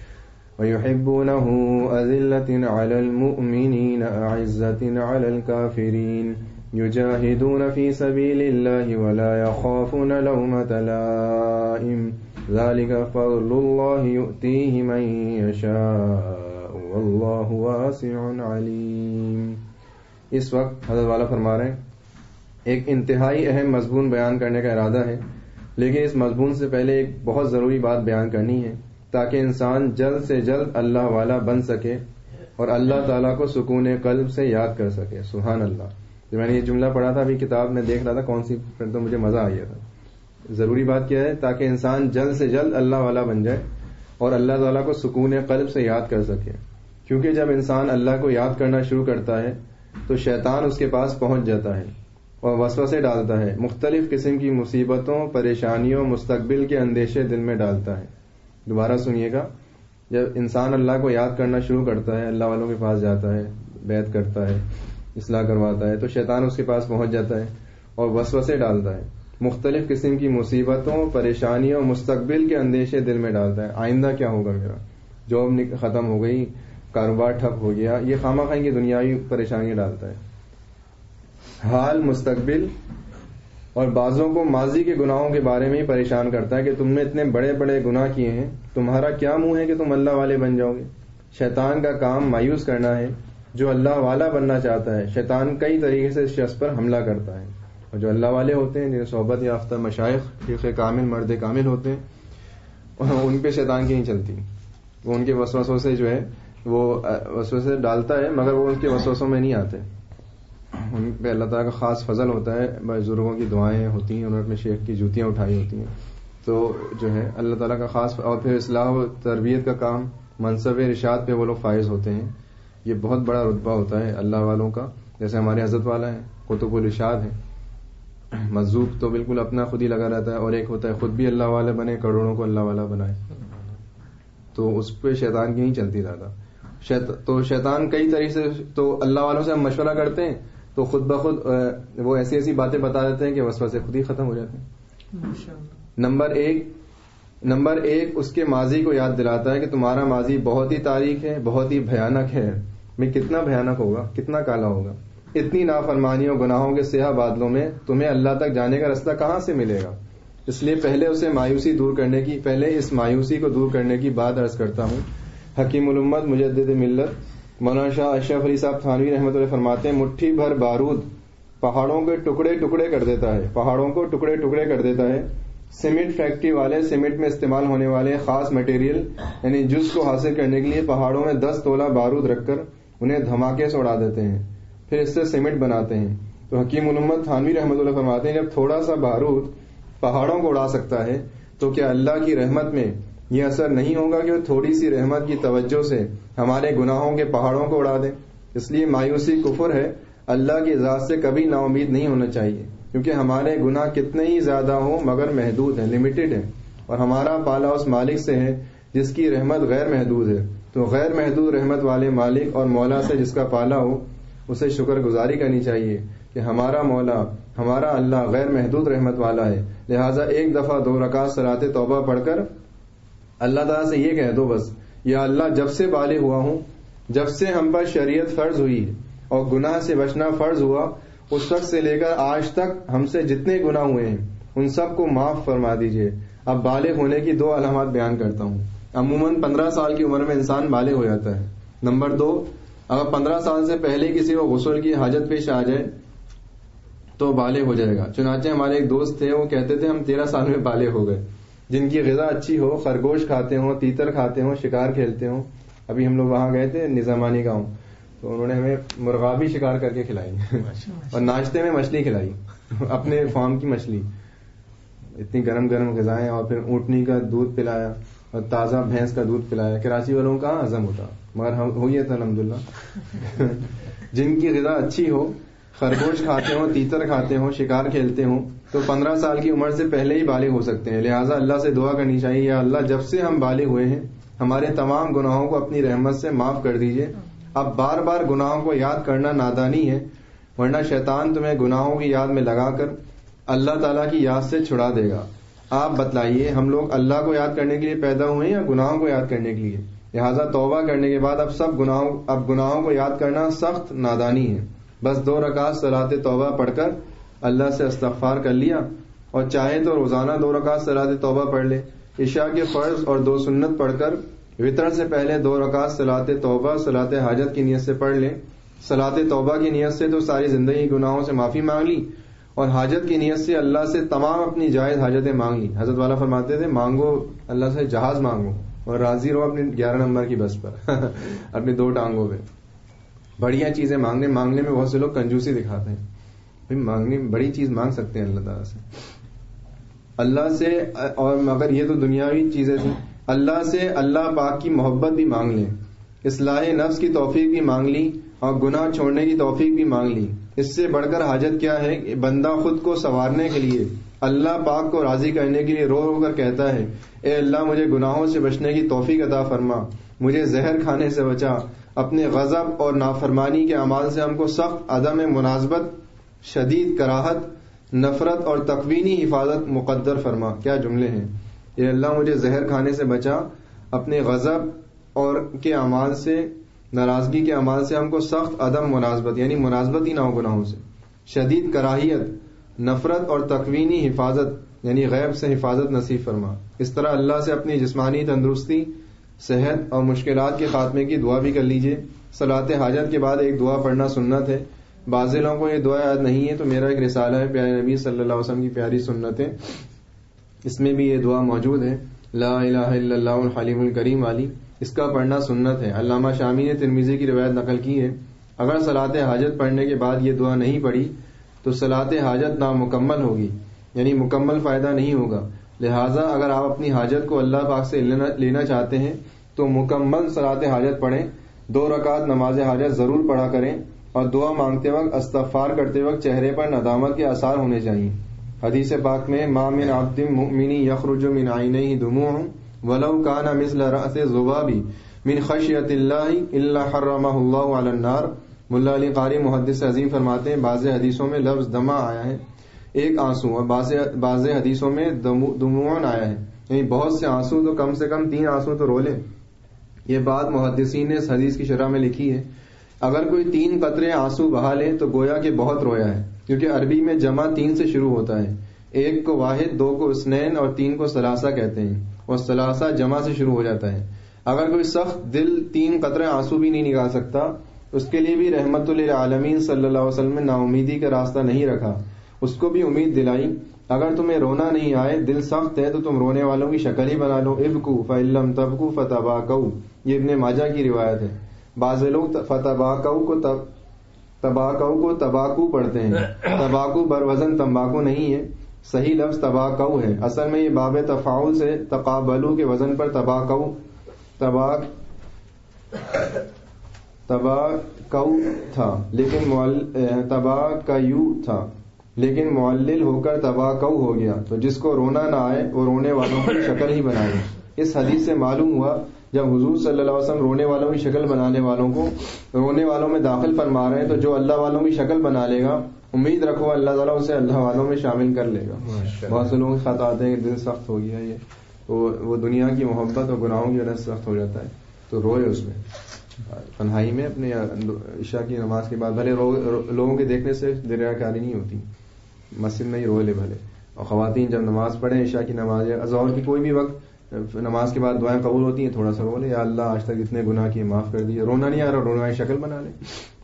ویحبونہ اذلۃ علی المؤمنین اعزۃ علی الکافرین یجاہدون فی سبیل اللہ ولا یخافون لومۃ لائم ذلک فضل اللہ یؤتیہ من یشاء واللہ واسع علیم۔ اس وقت حضرت والا فرما رہے ہیں ایک انتہائی اہم مضمون بیان کرنے کا ارادہ ہے، لیکن اس مضمون سے پہلے ایک بہت ضروری بات بیان کرنی ہے تاکہ انسان جلد سے جلد اللہ والا بن سکے اور اللہ تعالیٰ کو سکون قلب سے یاد کر سکے۔ سبحان اللہ۔ جب میں نے یہ جملہ پڑھا تھا ابھی کتاب میں دیکھ رہا تھا کون سی، تو مجھے مزہ آیا تھا۔ ضروری بات کیا ہے تاکہ انسان جلد سے جلد اللہ والا بن جائے اور اللہ تعالیٰ کو سکون قلب سے یاد کر سکے، کیونکہ جب انسان اللہ کو یاد کرنا شروع کرتا ہے تو شیطان اس کے پاس پہنچ جاتا ہے اور وسوسے ڈالتا ہے، مختلف قسم کی مصیبتوں، پریشانیوں، مستقبل کے اندیشے دل میں ڈالتا ہے۔ دوبارہ سنیے گا، جب انسان اللہ کو یاد کرنا شروع کرتا ہے، اللہ والوں کے پاس جاتا ہے، بیعت کرتا ہے، اصلاح کرواتا ہے، تو شیطان اس کے پاس پہنچ جاتا ہے اور وسوسے ڈالتا ہے، مختلف قسم کی مصیبتوں، پریشانیوں، مستقبل کے اندیشے دل میں ڈالتا ہے۔ آئندہ کیا ہوگا، میرا جاب ختم ہو گئی، کاروبار ٹھپ ہو گیا، یہ خواہ مخواہ کی دنیاوی پریشانیاں ڈالتا ہے۔ حال، مستقبل اور بعضوں کو ماضی کے گناہوں کے بارے میں ہی پریشان کرتا ہے کہ تم نے اتنے بڑے بڑے گناہ کیے ہیں، تمہارا کیا منہ ہے کہ تم اللہ والے بن جاؤ گے۔ شیطان کا کام مایوس کرنا ہے، جو اللہ والا بننا چاہتا ہے شیطان کئی طریقے سے اس شخص پر حملہ کرتا ہے، اور جو اللہ والے ہوتے ہیں، جنہیں صحبت یافتہ مشائخ، شیخ کامل، مرد کامل ہوتے ہیں، ان پہ شیطان کی نہیں چلتی، وہ ان کے وسوسوں سے جو ہے وہ وسوسے ڈالتا ہے، مگر وہ ان کے وسوسوں میں نہیں آتے، ان پہ اللہ تعالیٰ کا خاص فضل ہوتا ہے، بزرگوں کی دعائیں ہوتی ہیں، انہوں نے اپنے شیخ کی جوتیاں اٹھائی ہوتی ہیں، تو جو ہے اللہ تعالیٰ کا خاص، اور پھر اصلاح و تربیت کا کام، منصب ارشاد پہ وہ لوگ فائز ہوتے ہیں، یہ بہت بڑا رتبہ ہوتا ہے اللہ والوں کا، جیسے ہمارے حضرت والا ہیں، قطب الارشاد ہیں، مجذوب تو بالکل اپنا خود ہی لگا رہتا ہے، اور ایک ہوتا ہے خود بھی اللہ والا بنے، کروڑوں کو اللہ والا بنائے، تو اس پہ شیطان کی نہیں چلتی زیادہ۔ تو شیطان کئی طریقے سے، تو اللہ والوں سے ہم مشورہ کرتے ہیں تو تو خود بخود وہ ایسی ایسی باتیں بتا دیتے ہیں کہ وسوسے خود ہی ختم ہو جاتے ہیں. نمبر ایک نمبر ایک اس کے ماضی کو یاد دلاتا ہے کہ تمہارا ماضی بہت ہی تاریک ہے, بہت ہی بھیانک ہے. میں کتنا بھیانک ہوگا, کتنا کالا ہوگا. اتنی نافرمانیوں گناہوں کے سیاہ بادلوں میں تمہیں اللہ تک جانے کا راستہ کہاں سے ملے گا؟ اس لیے پہلے اسے مایوسی دور کرنے کی پہلے اس مایوسی کو دور کرنے کی بات عرض کرتا ہوں. حکیم الامت مجدد ملت مولانا شاہ اشرف علی صاحب تھانوی رحمۃ اللہ فرماتے ہیں, مٹھی بھر بارود پہاڑوں کے ٹکڑے ٹکڑے کر دیتا ہے پہاڑوں کو ٹکڑے ٹکڑے کر دیتا ہے. سیمنٹ فیکٹری والے سیمنٹ میں استعمال ہونے والے خاص مٹیریل یعنی جز کو حاصل کرنے کے لیے پہاڑوں میں دس تولہ بارود رکھ کر انہیں دھماکے سے اڑا دیتے ہیں, پھر اس سے سیمنٹ بناتے ہیں. تو حکیم الامت تھانوی رحمۃ اللہ فرماتے ہیں, جب تھوڑا سا بارود پہاڑوں کو اڑا سکتا ہے تو کیا اللہ کی رحمت میں یہ اثر نہیں ہوگا کہ وہ تھوڑی سی رحمت کی توجہ سے ہمارے گناہوں کے پہاڑوں کو اڑا دیں؟ اس لیے مایوسی کفر ہے. اللہ کی ذات سے کبھی نا امید نہیں ہونا چاہیے, کیونکہ ہمارے گناہ کتنے ہی زیادہ ہوں مگر محدود ہیں, لمیٹڈ ہیں, اور ہمارا پالا اس مالک سے ہے جس کی رحمت غیر محدود ہے. تو غیر محدود رحمت والے مالک اور مولا سے جس کا پالا ہو اسے شکر گزاری کرنی چاہیے کہ ہمارا مولا ہمارا اللہ غیر محدود رحمت والا ہے. لہٰذا ایک دفعہ دو رکعت صلاۃ توبہ پڑھ کر اللہ تعالیٰ سے یہ کہہ دو بس, یا اللہ جب سے بالغ ہوا ہوں, جب سے ہم پر شریعت فرض ہوئی اور گناہ سے بچنا فرض ہوا, اس وقت سے لے کر آج تک ہم سے جتنے گناہ ہوئے ہیں ان سب کو معاف فرما دیجئے. اب بالغ ہونے کی دو علامات بیان کرتا ہوں. عموماً پندرہ سال کی عمر میں انسان بالغ ہو جاتا ہے. نمبر دو, اگر پندرہ سال سے پہلے کسی کو غسل کی حاجت پیش آ جائے تو بالغ ہو جائے گا. چنانچہ ہمارے ایک دوست تھے, وہ کہتے تھے ہم تیرہ سال میں بالغ ہو گئے. جن کی غذا اچھی ہو, خرگوش کھاتے ہوں, تیتر کھاتے ہوں, شکار کھیلتے ہوں. ابھی ہم لوگ وہاں گئے تھے نظامانی گاؤں, تو انہوں نے ہمیں مرغا بھی شکار کر کے کھلائی اور ناشتے میں مچھلی کھلائی, اپنے فارم کی مچھلی, اتنی گرم گرم غذائیں, اور پھر اونٹنی کا دودھ پلایا اور تازہ بھینس کا دودھ پلایا. کراچی والوں کا کہاں ہضم ہوتا, مگر ہو گیا تھا الحمدللہ. جن کی غذا اچھی ہو, خرگوش کھاتے ہوں, تیتر کھاتے ہوں, شکار کھیلتے ہوں, تو پندرہ سال کی عمر سے پہلے ہی بالغ ہو سکتے ہیں. لہٰذا اللہ سے دعا کرنی چاہیے, یا اللہ جب سے ہم بالغ ہوئے ہیں ہمارے تمام گناہوں کو اپنی رحمت سے معاف کر دیجیے. اب بار بار گناہوں کو یاد کرنا نادانی ہے, ورنہ شیطان تمہیں گناہوں کی یاد میں لگا کر اللہ تعالیٰ کی یاد سے چھڑا دے گا. آپ بتلائیے, ہم لوگ اللہ کو یاد کرنے کے لیے پیدا ہوئے ہیں یا گناہوں کو یاد کرنے کے لیے؟ لہٰذا توبہ کرنے کے بعد اب سب گناہوں اب گناہوں کو یاد کرنا سخت نادانی ہے. بس دو رکعت صلاۃ توبہ پڑھ کر اللہ سے استغفار کر لیا, اور چاہے تو روزانہ دو رکعت صلاۃ توبہ پڑھ لے. عشاء کے فرض اور دو سنت پڑھ کر وطر سے پہلے دو رکعت صلاۃ توبہ صلاۃ حاجت کی نیت سے پڑھ لیں. صلاۃ توبہ کی نیت سے تو ساری زندگی گناہوں سے معافی مانگ لی, اور حاجت کی نیت سے اللہ سے تمام اپنی جائز حاجتیں مانگ لی. حضرت والا فرماتے تھے, مانگو اللہ سے جہاز مانگو اور راضی رہو اپنی گیارہ نمبر کی بس پر اپنی دو ٹانگوں پہ. بڑھیا چیزیں مانگنے مانگنے میں بہت سے لوگ کنجوسی دکھاتے ہیں. مانگنے بڑی چیز مانگ سکتے ہیں اللہ تعالیٰ سے, اللہ سے. اور مگر یہ تو دنیاوی چیزیں تھیں. اللہ سے اللہ پاک کی محبت بھی مانگ لیں, اصلاح نفس کی توفیق بھی مانگ لی, اور گناہ چھوڑنے کی توفیق بھی مانگ لی. اس سے بڑھ کر حاجت کیا ہے کہ بندہ خود کو سنوارنے کے لیے, اللہ پاک کو راضی کرنے کے لیے رو رو کر کہتا ہے, اے اللہ مجھے گناہوں سے بچنے کی توفیق عطا فرما, مجھے زہر کھانے سے بچا, اپنے غضب اور نافرمانی کے اعمال سے ہم کو سخت عدم مناسبت, شدید کراہت, نفرت اور تقوینی حفاظت مقدر فرما. کیا جملے ہیں. اے اللہ مجھے زہر کھانے سے بچا, اپنے غضب اور کے اعمال سے, ناراضگی کے اعمال سے ہم کو سخت عدم مناسبت یعنی مناسبت ہی نہ ہو گناہوں سے, شدید کراہیت, نفرت اور تقوینی حفاظت یعنی غیب سے حفاظت نصیب فرما. اس طرح اللہ سے اپنی جسمانی تندرستی, صحت اور مشکلات کے خاتمے کی دعا بھی کر لیجئے. صلاۃ حاجت کے بعد ایک دعا پڑھنا سنت ہے. بعض لوگوں کو یہ دعا یاد نہیں ہے, تو میرا ایک رسالہ ہے پیارے نبی صلی اللہ علیہ وسلم کی پیاری سنتیں, اس میں بھی یہ دعا موجود ہے, لا الہ الا اللہ الحلیم الکریم والی. اس کا پڑھنا سنت ہے. علامہ شامی نے ترمذی کی روایت نقل کی ہے, اگر صلاۃ حاجت پڑھنے کے بعد یہ دعا نہیں پڑھی تو صلاۃ حاجت نامکمل ہوگی, یعنی مکمل فائدہ نہیں ہوگا. لہٰذا اگر آپ اپنی حاجت کو اللہ پاک سے لینا چاہتے ہیں تو مکمل صلاۃ حاجت پڑھیں, دو رکعت نماز حاجت ضرور پڑھا کریں, اور دعا مانگتے وقت استغفار کرتے وقت چہرے پر ندامت کے آثار ہونے چاہیے. حدیث پاک میں ما من عبد مؤمن یخرج من عینیہ دموع ولو کان مثل رأس الذباب من خشیۃ اللہ الا حرمہ اللہ علی النار ملا علی قاری محدث عظیم فرماتے ہیں بعض حدیثوں میں لفظ دمع آیا ہے ایک آنسو، اور بعض حدیثوں میں دموعن آیا ہے یعنی بہت سے آنسو، تو کم سے کم تین آنسو تو رو لے. یہ بات محدثین نے اس حدیث کی شرح میں لکھی ہے. اگر کوئی تین قطرے آنسو بہا لے تو گویا کہ بہت رویا ہے، کیونکہ عربی میں جمع تین سے شروع ہوتا ہے. ایک کو واحد، دو کو اثنین اور تین کو ثلاثہ کہتے ہیں، اور ثلاثہ جمع سے شروع ہو جاتا ہے. اگر کوئی سخت دل تین قطرے آنسو بھی نہیں نکال سکتا، اس کے لیے بھی رحمت للعالمین صلی اللہ علیہ وسلم نے نا امیدی کا راستہ نہیں رکھا، اس کو بھی امید دلائی. اگر تمہیں رونا نہیں آئے، دل سخت ہے، تو تم رونے والوں کی شکل ہی بنا لو. ابکو فإن لم تبکو فتباکو، یہ ابن ماجہ کی روایت ہے. بعض لوگ فتباکو کو تباکو کو تباکو پڑھتے ہیں. تباکو بروزن تمباکو نہیں ہے، صحیح لفظ تباکو ہے. اصل میں یہ باب تفاعل سے تقابلو کے وزن پر تباکو تباک تباکو تھا، لیکن تباکیو تھا، لیکن معلل ہو کر تباکو ہو گیا. تو جس کو رونا نہ آئے وہ رونے والوں کی شکل ہی بنائے. اس حدیث سے معلوم ہوا جب حضور صلی اللہ علیہ وسلم رونے والوں کی شکل بنانے والوں کو رونے والوں میں داخل فرما رہے ہیں، تو جو اللہ والوں کی شکل بنا لے گا امید رکھو اللہ تعالیٰ اسے اللہ والوں میں شامل کر لے گا. بہت سے لوگ خط آتے ہیں کہ دل سخت ہو گیا، یہ وہ دنیا کی محبت اور گناہوں کی وجہ سے سخت ہو جاتا ہے، تو روئے اس میں تنہائی میں اپنے عشاء کی نماز کے بعد. بھلے لوگوں کے دیکھنے سے دریا کاری نہیں ہوتی، مسجد میں ہی رو لے بھلے. اور خواتین جب نماز پڑھیں عشاء کی نماز یا ظہر کی کوئی بھی وقت نماز کے بعد دعائیں قبول ہوتی ہیں، تھوڑا سا رو لے، یا اللہ آج تک اتنے گناہ کیے معاف کر دیے. رونا نہیں آ رہا، رونا کی شکل بنا لے.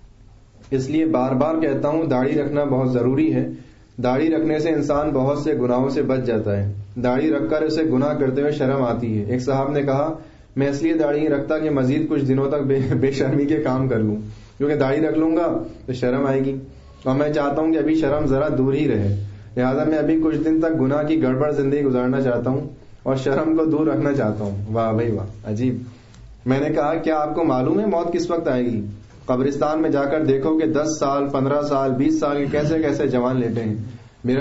اس لیے بار بار کہتا ہوں داڑھی رکھنا بہت ضروری ہے. داڑھی رکھنے سے انسان بہت سے گناہوں سے بچ جاتا ہے. داڑھی رکھ کر اسے گناہ کرتے ہوئے شرم آتی ہے. ایک صاحب نے کہا میں اس لیے داڑھی نہیں رکھتا کہ مزید کچھ دنوں تک بے, بے شرمی کے کام کر لوں، کیونکہ داڑھی رکھ لوں گا تو شرم آئے گی، اور میں چاہتا ہوں کہ ابھی شرم ذرا دور ہی رہے. لہٰذا میں ابھی کچھ دن تک گناہ کی گڑبڑ زندگی گزارنا چاہتا ہوں اور شرم کو دور رکھنا چاہتا ہوں. واہ بھائی واہ، عجیب. میں نے کہا کیا آپ کو معلوم ہے موت کس وقت آئے گی؟ قبرستان میں جا کر دیکھو کہ دس سال پندرہ سال بیس سال کے کیسے کیسے جوان لیتے ہیں. میرا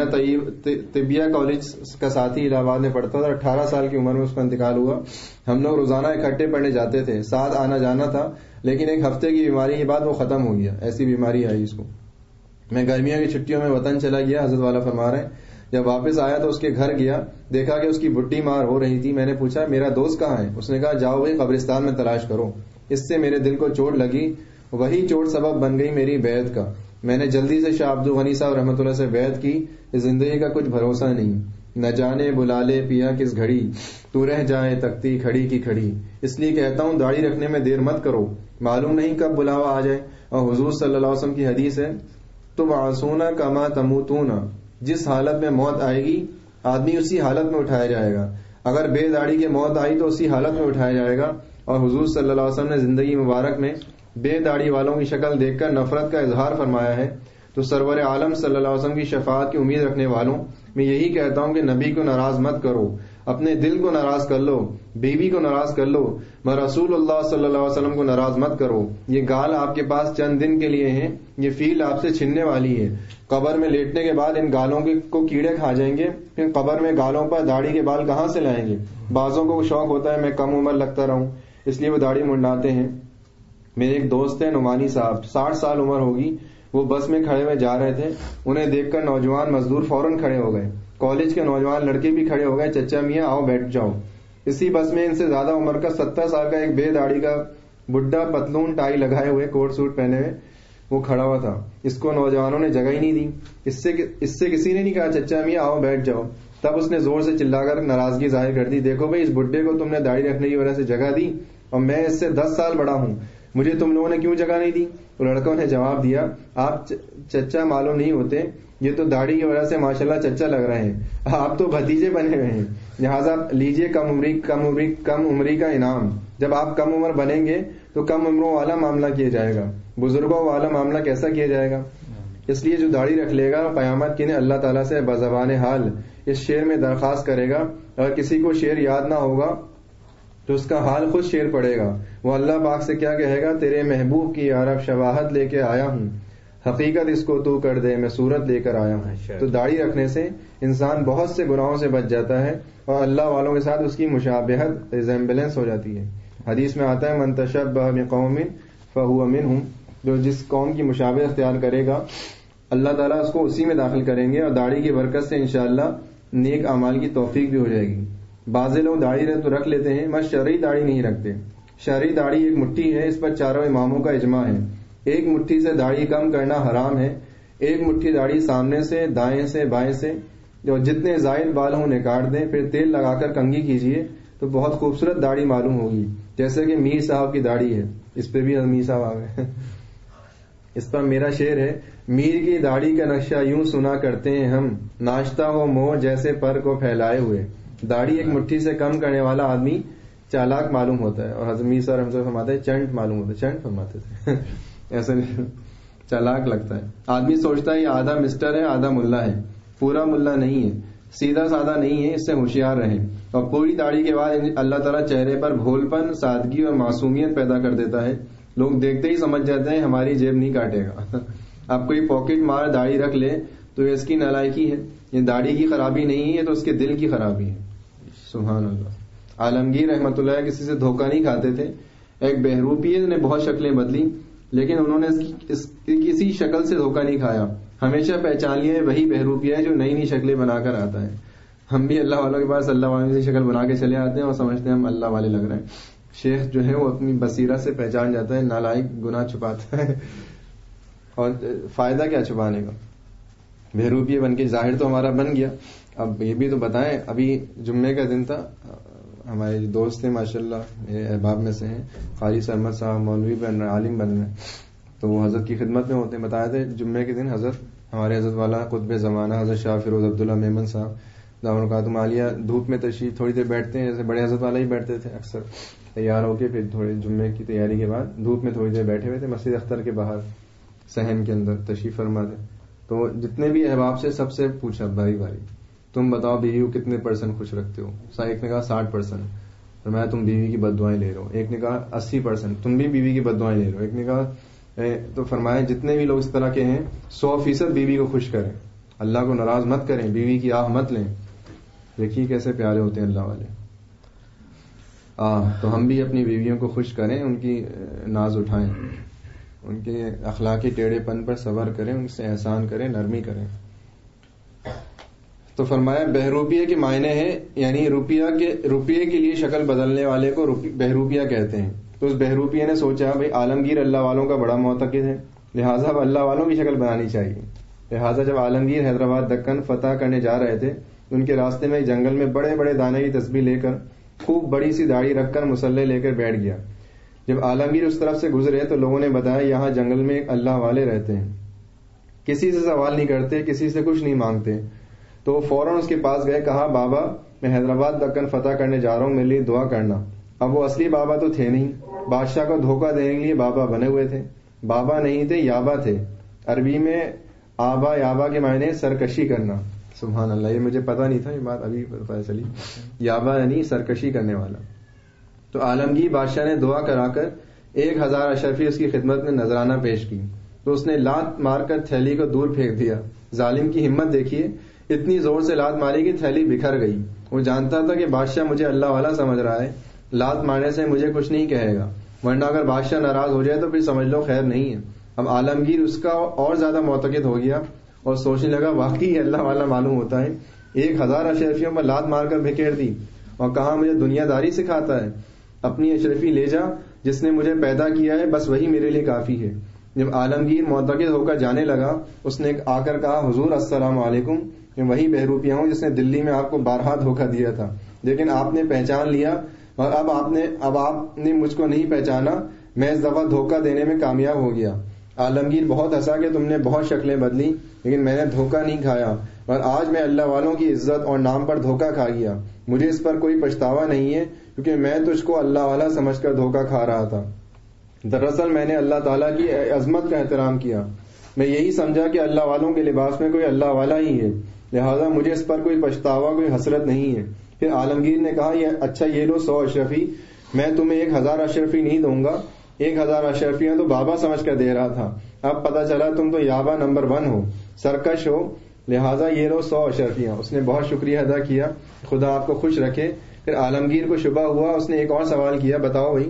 طبیہ کالج کا ساتھی الہ آباد میں پڑھتا تھا، اٹھارہ سال کی عمر میں اس کا انتقال ہوا. ہم لوگ روزانہ اکٹھے پڑھنے جاتے تھے، ساتھ آنا جانا تھا، لیکن ایک ہفتے کی بیماری کے بعد وہ ختم ہو گیا. ایسی بیماری آئی اس کو. میں گرمیوں کی چھٹیوں میں وطن چلا گیا، حضرت والا فرما رہے ہیں. جب واپس آیا تو اس کے گھر گیا، دیکھا کہ اس کی بڈی مار ہو رہی تھی. میں نے پوچھا میرا دوست کہاں ہے؟ اس نے کہا جاؤ بھائی قبرستان میں تلاش کرو. اس سے میرے دل کو چوٹ لگی، وہی چوٹ سبب بن گئی میری بیعت کا. میں نے جلدی سے شاہ عبد الغنی صاحب رحمۃ اللہ سے بیعت کی. زندگی کا کچھ بھروسہ نہیں، نہ جانے بلا لے پیا کس گھڑی، تو رہ جائے تکتی کھڑی کی کھڑی. اس لیے کہتا ہوں داڑھی رکھنے میں دیر مت کرو، معلوم نہیں کب بلاوا آ جائے. اور حضور صلی اللہ علیہ وسلم کی حدیث ہے تبعثون کما تموتون، جس حالت میں موت آئے گی آدمی اسی حالت میں اٹھایا جائے گا. اگر بے داڑھی کے موت آئی تو اسی حالت میں اٹھایا جائے گا. اور حضور صلی اللہ علیہ وسلم نے زندگی مبارک میں بے داڑھی والوں کی شکل دیکھ کر نفرت کا اظہار فرمایا ہے. تو سرور عالم صلی اللہ علیہ وسلم کی شفاعت کی امید رکھنے والوں میں یہی کہتا ہوں کہ نبی کو ناراض مت کرو، اپنے دل کو ناراض کر لو، بیوی کو ناراض کر لو، میں رسول اللہ صلی اللہ علیہ وسلم کو ناراض مت کرو. یہ گال آپ کے پاس چند دن کے لیے ہیں، یہ فیل آپ سے چھننے والی ہے. قبر میں لیٹنے کے بعد ان گالوں کو کیڑے کھا جائیں گے، پھر قبر میں گالوں پر داڑھی کے بال کہاں سے لائیں گے؟ بعضوں کو شوق ہوتا ہے میں کم عمر لگتا رہوں، اس لیے وہ داڑھی منڈاتے ہیں. میرے ایک دوست ہیں نعمانی صاحب، ساٹھ سال عمر ہوگی، وہ بس میں کھڑے ہوئے جا رہے تھے. انہیں دیکھ کر نوجوان مزدور فوراً کھڑے ہو گئے، کالج کے نوجوان لڑکے بھی کھڑے ہو گئے، چچا میاں آؤ بیٹھ جاؤ. اسی بس میں ان سے زیادہ عمر کا ستر سال کا ایک بے داڑھی کا بڈھا پتلون ٹائی لگائے ہوئے کوٹ سوٹ پہنے ہوئے وہ کھڑا ہوا تھا. اس کو نوجوانوں نے جگہ ہی نہیں دی. اس سے اس سے کسی نے نہیں کہا چچا میاں آؤ بیٹھ جاؤ. تب اس نے زور سے چلا کر ناراضگی ظاہر کر دی، دیکھو بھائی اس بڈھے کو تم نے داڑھی رکھنے کی وجہ سے جگہ دی اور میں اس سے دس سال بڑا ہوں، مجھے تم لوگوں نے کیوں جگہ نہیں دی؟ تو لڑکوں نے جواب دیا آپ چچا معلوم نہیں ہوتے، یہ تو داڑھی کی وجہ سے ماشاءاللہ چچا لگ رہے ہیں، آپ تو بھتیجے بنے ہوئے ہیں، لہٰذا لیجئے کم عمری کم عمری کم عمری کا انعام. جب آپ کم عمر بنیں گے تو کم عمروں والا معاملہ کیا جائے گا، بزرگوں والا معاملہ کیسا کیا جائے گا؟ اس لیے جو داڑھی رکھ لے گا قیامت کے دن اللہ تعالیٰ سے بزبان حال اس شعر میں درخواست کرے گا. اگر کسی کو شعر یاد نہ ہوگا تو اس کا حال خود شعر پڑے گا. وہ اللہ پاک سے کیا کہے گا؟ تیرے محبوب کی عرب شواہت لے کے آیا ہوں، حقیقت اس کو تو کر دے میں صورت لے کر آیا ہوں. تو داڑھی رکھنے سے انسان بہت سے گناہوں سے بچ جاتا ہے اور اللہ والوں کے ساتھ اس کی مشابہت ریزمبلنس ہو جاتی ہے. حدیث میں آتا ہے من تشبہ بقوم فہو منہم، جو جس قوم کی مشابہ اختیار کرے گا اللہ تعالیٰ اس کو اسی میں داخل کریں گے، اور داڑھی کی برکت سے انشاءاللہ نیک اعمال کی توفیق بھی ہو جائے گی. بعض لوگ داڑھی تو رکھ لیتے ہیں مگر شرعی داڑھی نہیں رکھتے. شرعی داڑھی ایک مٹھی ہے، اس پر چاروں اماموں کا اجماع ہے. ایک مٹھی سے داڑھی کم کرنا حرام ہے. ایک مٹھی داڑھی سامنے سے، دائیں سے، بائیں سے، جو جتنے زائد بال ہوں انہیں کاٹ دیں، پھر تیل لگا کر کنگھی کیجیے تو بہت خوبصورت داڑھی معلوم ہوگی، جیسے کہ میر صاحب کی داڑھی ہے. اس پہ بھی میر صاحب آ گئے. اس پر میرا شعر ہے: میر کی داڑھی کا نقشہ یوں سنا کرتے ہیں ہم، ناشتہ ہو مور جیسے پر کو پھیلائے ہوئے. داڑھی ایک مٹھی سے کم کرنے والا آدمی چالاک معلوم ہوتا ہے، اور حضرت میر صاحب ہم فرماتے ہیں چنٹ معلوم ہوتا ہے. چنٹ فرماتے تھے ایسے چالاک لگتا ہے. آدمی سوچتا ہے یہ آدھا مسٹر ہے آدھا ملا ہے، پورا ملا نہیں ہے، سیدھا سادہ نہیں ہے، اس سے ہوشیار رہیں. اور پوری داڑھی کے بعد اللہ تعالیٰ چہرے پر بھولپن، سادگی اور معصومیت پیدا کر دیتا ہے. لوگ دیکھتے ہی سمجھ جاتے ہیں ہماری جیب نہیں کاٹے گا. آپ کوئی پاکٹ مار داڑھی رکھ لے تو یہ اس کی نالائکی ہے. یہ داڑھی کی خرابی نہیں ہے، تو اس کے دل کی خرابی ہے. سبحان اللہ. عالمگیر رحمت اللہ کسی سے دھوکہ نہیں کھاتے تھے. ایک بہروپیے نے بہت شکلیں بدلی، لیکن انہوں نے اس کی کسی شکل سے دھوکہ نہیں کھایا. ہمیشہ پہچان لیا وہی بہروپیہ ہے جو نئی نئی شکلیں بنا کر آتا ہے. ہم بھی اللہ والوں کے پاس اللہ والوں کی شکل بنا کے چلے آتے ہیں اور سمجھتے ہیں ہم اللہ والے لگ رہے ہیں. شیخ جو ہے وہ اپنی بصیرت سے پہچان جاتا ہے نالائق گناہ چھپاتا ہے، اور فائدہ کیا چھپانے کا. بہروپیہ بن کے ظاہر تو ہمارا بن گیا. اب یہ بھی تو بتائیں، ابھی جمعے کا دن تھا، ہمارے دوست ہیں ماشاء اللہ میرے احباب میں سے ہیں، قاری سرمد صاحب مولوی بن رہے، عالم بن رہے ہیں، تو وہ حضرت کی خدمت میں ہوتے ہیں. بتایا تھے جمعے کے دن حضرت ہمارے حضرت والا قطب زمانہ حضرت شاہ فیروز عبداللہ میمن صاحب دامرکاتم عالیہ دھوپ میں تشریف تھوڑی دیر بیٹھتے ہیں، جیسے بڑے حضرت والا ہی بیٹھتے تھے اکثر، تیار ہو کے پھر تھوڑے جمعے کی تیاری کے بعد دھوپ میں تھوڑی دیر بیٹھے ہوئے تھے مسجد اختر کے باہر صحن کے اندر تشریف فرما تھے. تو جتنے بھی احباب سے سب سے پوچھا باری باری تم بتاؤ بیوی کو کتنے پرسنٹ خوش رکھتے ہو. ایک نے کہا ساٹھ پرسنٹ. اور میں تم بیوی کی بد دعائیں لے رہا ہوں. ایک نے کہا اسی پرسنٹ تم بھی بیوی کی بد دعائیں لے رہے ہو. ایک نے کہا تو فرمایا جتنے بھی لوگ اس طرح کے ہیں سو فیصد بیوی کو خوش کریں، اللہ کو ناراض مت کریں، بیوی کی آہ مت لیں. دیکھیے کیسے پیارے ہوتے ہیں اللہ والے. آ تو ہم بھی اپنی بیویوں کو خوش کریں، ان کی ناز اٹھائیں، ان کے اخلاقی ٹیڑھے پن پر صبر کریں، ان سے احسان کریں، نرمی کریں. تو فرمایا بہروپیے کے معنی ہیں، یعنی روپیہ کے روپیے کے لیے شکل بدلنے والے کو بہروپیہ کہتے ہیں. تو اس بہروپیے نے سوچا بھائی عالمگیر اللہ والوں کا بڑا معتقد ہے، لہٰذا اب اللہ والوں کی شکل بنانی چاہیے. لہٰذا جب عالمگیر حیدرآباد دکن فتح کرنے جا رہے تھے ان کے راستے میں ایک جنگل میں بڑے بڑے دانے کی تسبیح لے کر خوب بڑی سی داڑھی رکھ کر مسلح لے کر بیٹھ گیا. جب عالمگیر اس طرف سے گزرے تو لوگوں نے بتایا یہاں جنگل میں ایک اللہ والے رہتے ہیں، کسی سے سوال نہیں کرتے، کسی سے کچھ نہیں مانگتے. تو وہ فوراً اس کے پاس گئے، کہا بابا میں حیدرآباد دکن فتح کرنے جا رہا ہوں، میرے لیے دعا کرنا. اب وہ اصلی بابا تو تھے نہیں، بادشاہ کو دھوکہ دینے کے لیے بابا بنے ہوئے تھے. بابا نہیں تھے، یابا تھے. عربی میں آبا یابا کے معنی سرکشی کرنا. سبحان اللہ، یہ مجھے پتا نہیں تھا، یہ بات ابھی پتہ چلی. یابا یعنی سرکشی کرنے والا. تو عالمگیر بادشاہ نے دعا کرا کر ایک ہزار اشرفی اس کی خدمت میں نذرانہ پیش کی تو اس نے لات مار کر تھیلی کو دور پھینک دیا. ظالم کی ہمت دیکھیے، اتنی زور سے لات ماری کہ تھیلی بکھر گئی. وہ جانتا تھا کہ بادشاہ مجھے اللہ والا سمجھ رہا ہے، لات مارنے سے مجھے کچھ نہیں کہے گا، ورنہ اگر بادشاہ ناراض ہو جائے تو پھر سمجھ لو خیر نہیں ہے. اب عالمگیر اس کا اور زیادہ معتقد ہو گیا اور سوچنے لگا واقعی اللہ والا معلوم ہوتا ہے. ایک ہزار اشرفیوں میں لات مار کر بکھیر دی اور کہا مجھے دنیا داری سکھاتا ہے. اپنی اشرفی لے جا، جس نے مجھے پیدا کیا ہے بس وہی میرے لیے کافی ہے. جب عالمگیر معتقد ہو کر جانے لگا اس نے آ کر کہا حضور السلام علیکم، میں وہی بہروپیہ ہوں جس نے دلی میں آپ کو بارہا دھوکہ دیا تھا، لیکن آپ نے پہچان لیا اور اب آپ نے اب آپ نے مجھ کو نہیں پہچانا، میں اس دفعہ دھوکہ دینے میں کامیاب ہو گیا. عالمگیر بہت ہنسا کہ تم نے بہت شکلیں بدلی لیکن میں نے دھوکہ نہیں کھایا، اور آج میں اللہ والوں کی عزت اور نام پر دھوکہ کھا گیا. مجھے اس پر کوئی پچھتاوا نہیں ہے کیونکہ میں تجھ کو اللہ والا سمجھ کر دھوکہ کھا رہا تھا. دراصل میں نے اللہ تعالیٰ کی عظمت کا احترام کیا، میں یہی سمجھا کہ اللہ والوں کے لباس میں کوئی اللہ والا ہی ہے، لہذا مجھے اس پر کوئی پچھتاوا کوئی حسرت نہیں ہے. پھر عالمگیر نے کہا یہ اچھا یہ لو سو اشرفی، میں تمہیں ایک ہزار اشرفی نہیں دوں گا، ایک ہزار اشرفیاں تو بابا سمجھ کر دے رہا تھا، اب پتہ چلا تم تو یابا نمبر ون ہو، سرکش ہو، لہذا یہ لو سو اشرفیاں. اس نے بہت شکریہ ادا کیا، خدا آپ کو خوش رکھے. پھر عالمگیر کو شبہ ہوا، اس نے ایک اور سوال کیا، بتاؤ بھائی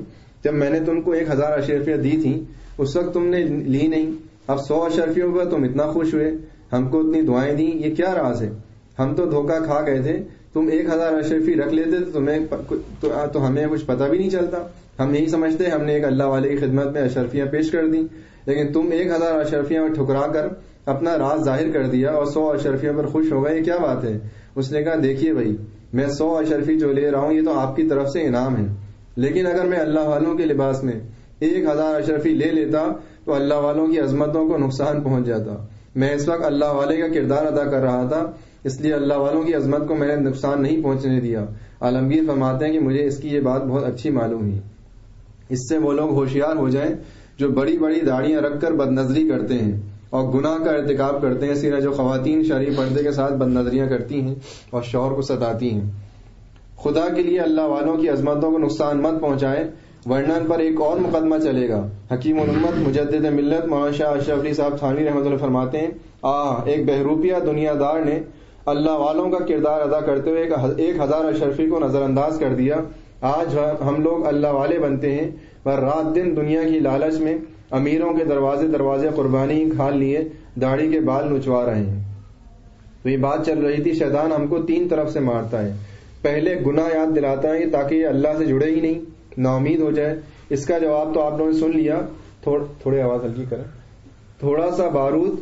جب میں نے تم کو ایک ہزار اشرفیاں دی تھیں اس وقت تم نے لی نہیں، اب سو اشرفیوں پر تم اتنا خوش ہوئے، ہم کو اتنی دعائیں دیں، یہ کیا راز ہے؟ ہم تو دھوکہ کھا گئے تھے، تم ایک ہزار اشرفی رکھ لیتے تو تمہیں تو ہمیں کچھ پتہ بھی نہیں چلتا، ہم یہی سمجھتے ہم نے ایک اللہ والے کی خدمت میں اشرفیاں پیش کر دی، لیکن تم ایک ہزار اشرفیاں میں ٹھکرا کر اپنا راز ظاہر کر دیا اور سو اشرفیوں پر خوش ہو گئے، یہ کیا بات ہے؟ اس نے کہا دیکھیے بھائی، میں سو اشرفی جو لے رہا ہوں یہ تو آپ کی طرف سے انعام ہے، لیکن اگر میں اللہ والوں کے لباس میں ایک ہزار اشرفی لے لیتا تو اللہ والوں کی عظمتوں کو نقصان پہنچ جاتا، میں اس وقت اللہ والے کا کردار ادا کر رہا تھا، اس لیے اللہ والوں کی عظمت کو میں نے نقصان نہیں پہنچنے دیا۔ عالمگیر فرماتے ہیں کہ مجھے اس کی یہ بات بہت اچھی معلوم ہوئی۔ اس سے وہ لوگ ہوشیار ہو جائیں جو بڑی بڑی داڑیاں رکھ کر بد نظری کرتے ہیں اور گناہ کا ارتکاب کرتے ہیں، سیرا جو خواتین شرعی پردے کے ساتھ بد نظریاں کرتی ہیں اور شوہر کو ستاتی ہیں۔ خدا کے لیے اللہ والوں کی عظمتوں کو نقصان مت پہنچائے، ورنہ ان پر ایک اور مقدمہ چلے گا۔ حکیم الامت مجدد ملت مولانا شاہ اشرف علی صاحب تھانوی رحمۃ اللہ فرماتے ہیں، آ ایک بہروپیہ دنیا دار نے اللہ والوں کا کردار ادا کرتے ہوئے ایک ہزار اشرفی کو نظر انداز کر دیا۔ آج ہم لوگ اللہ والے بنتے ہیں پر رات دن دنیا کی لالچ میں امیروں کے دروازے دروازے قربانی کھال لیے داڑھی کے بال نچوا رہے ہیں۔ تو یہ بات چل رہی تھی، شیطان ہم کو تین طرف سے مارتا ہے۔ پہلے گناہ یاد دلاتا ہے تاکہ یہ اللہ سے جڑے ہی نہیں، نا امید ہو جائے۔ اس کا جواب تو آپ لوگوں نے سن لیا، تھوڑی آواز ہلکی کریں۔ تھوڑا سا بارود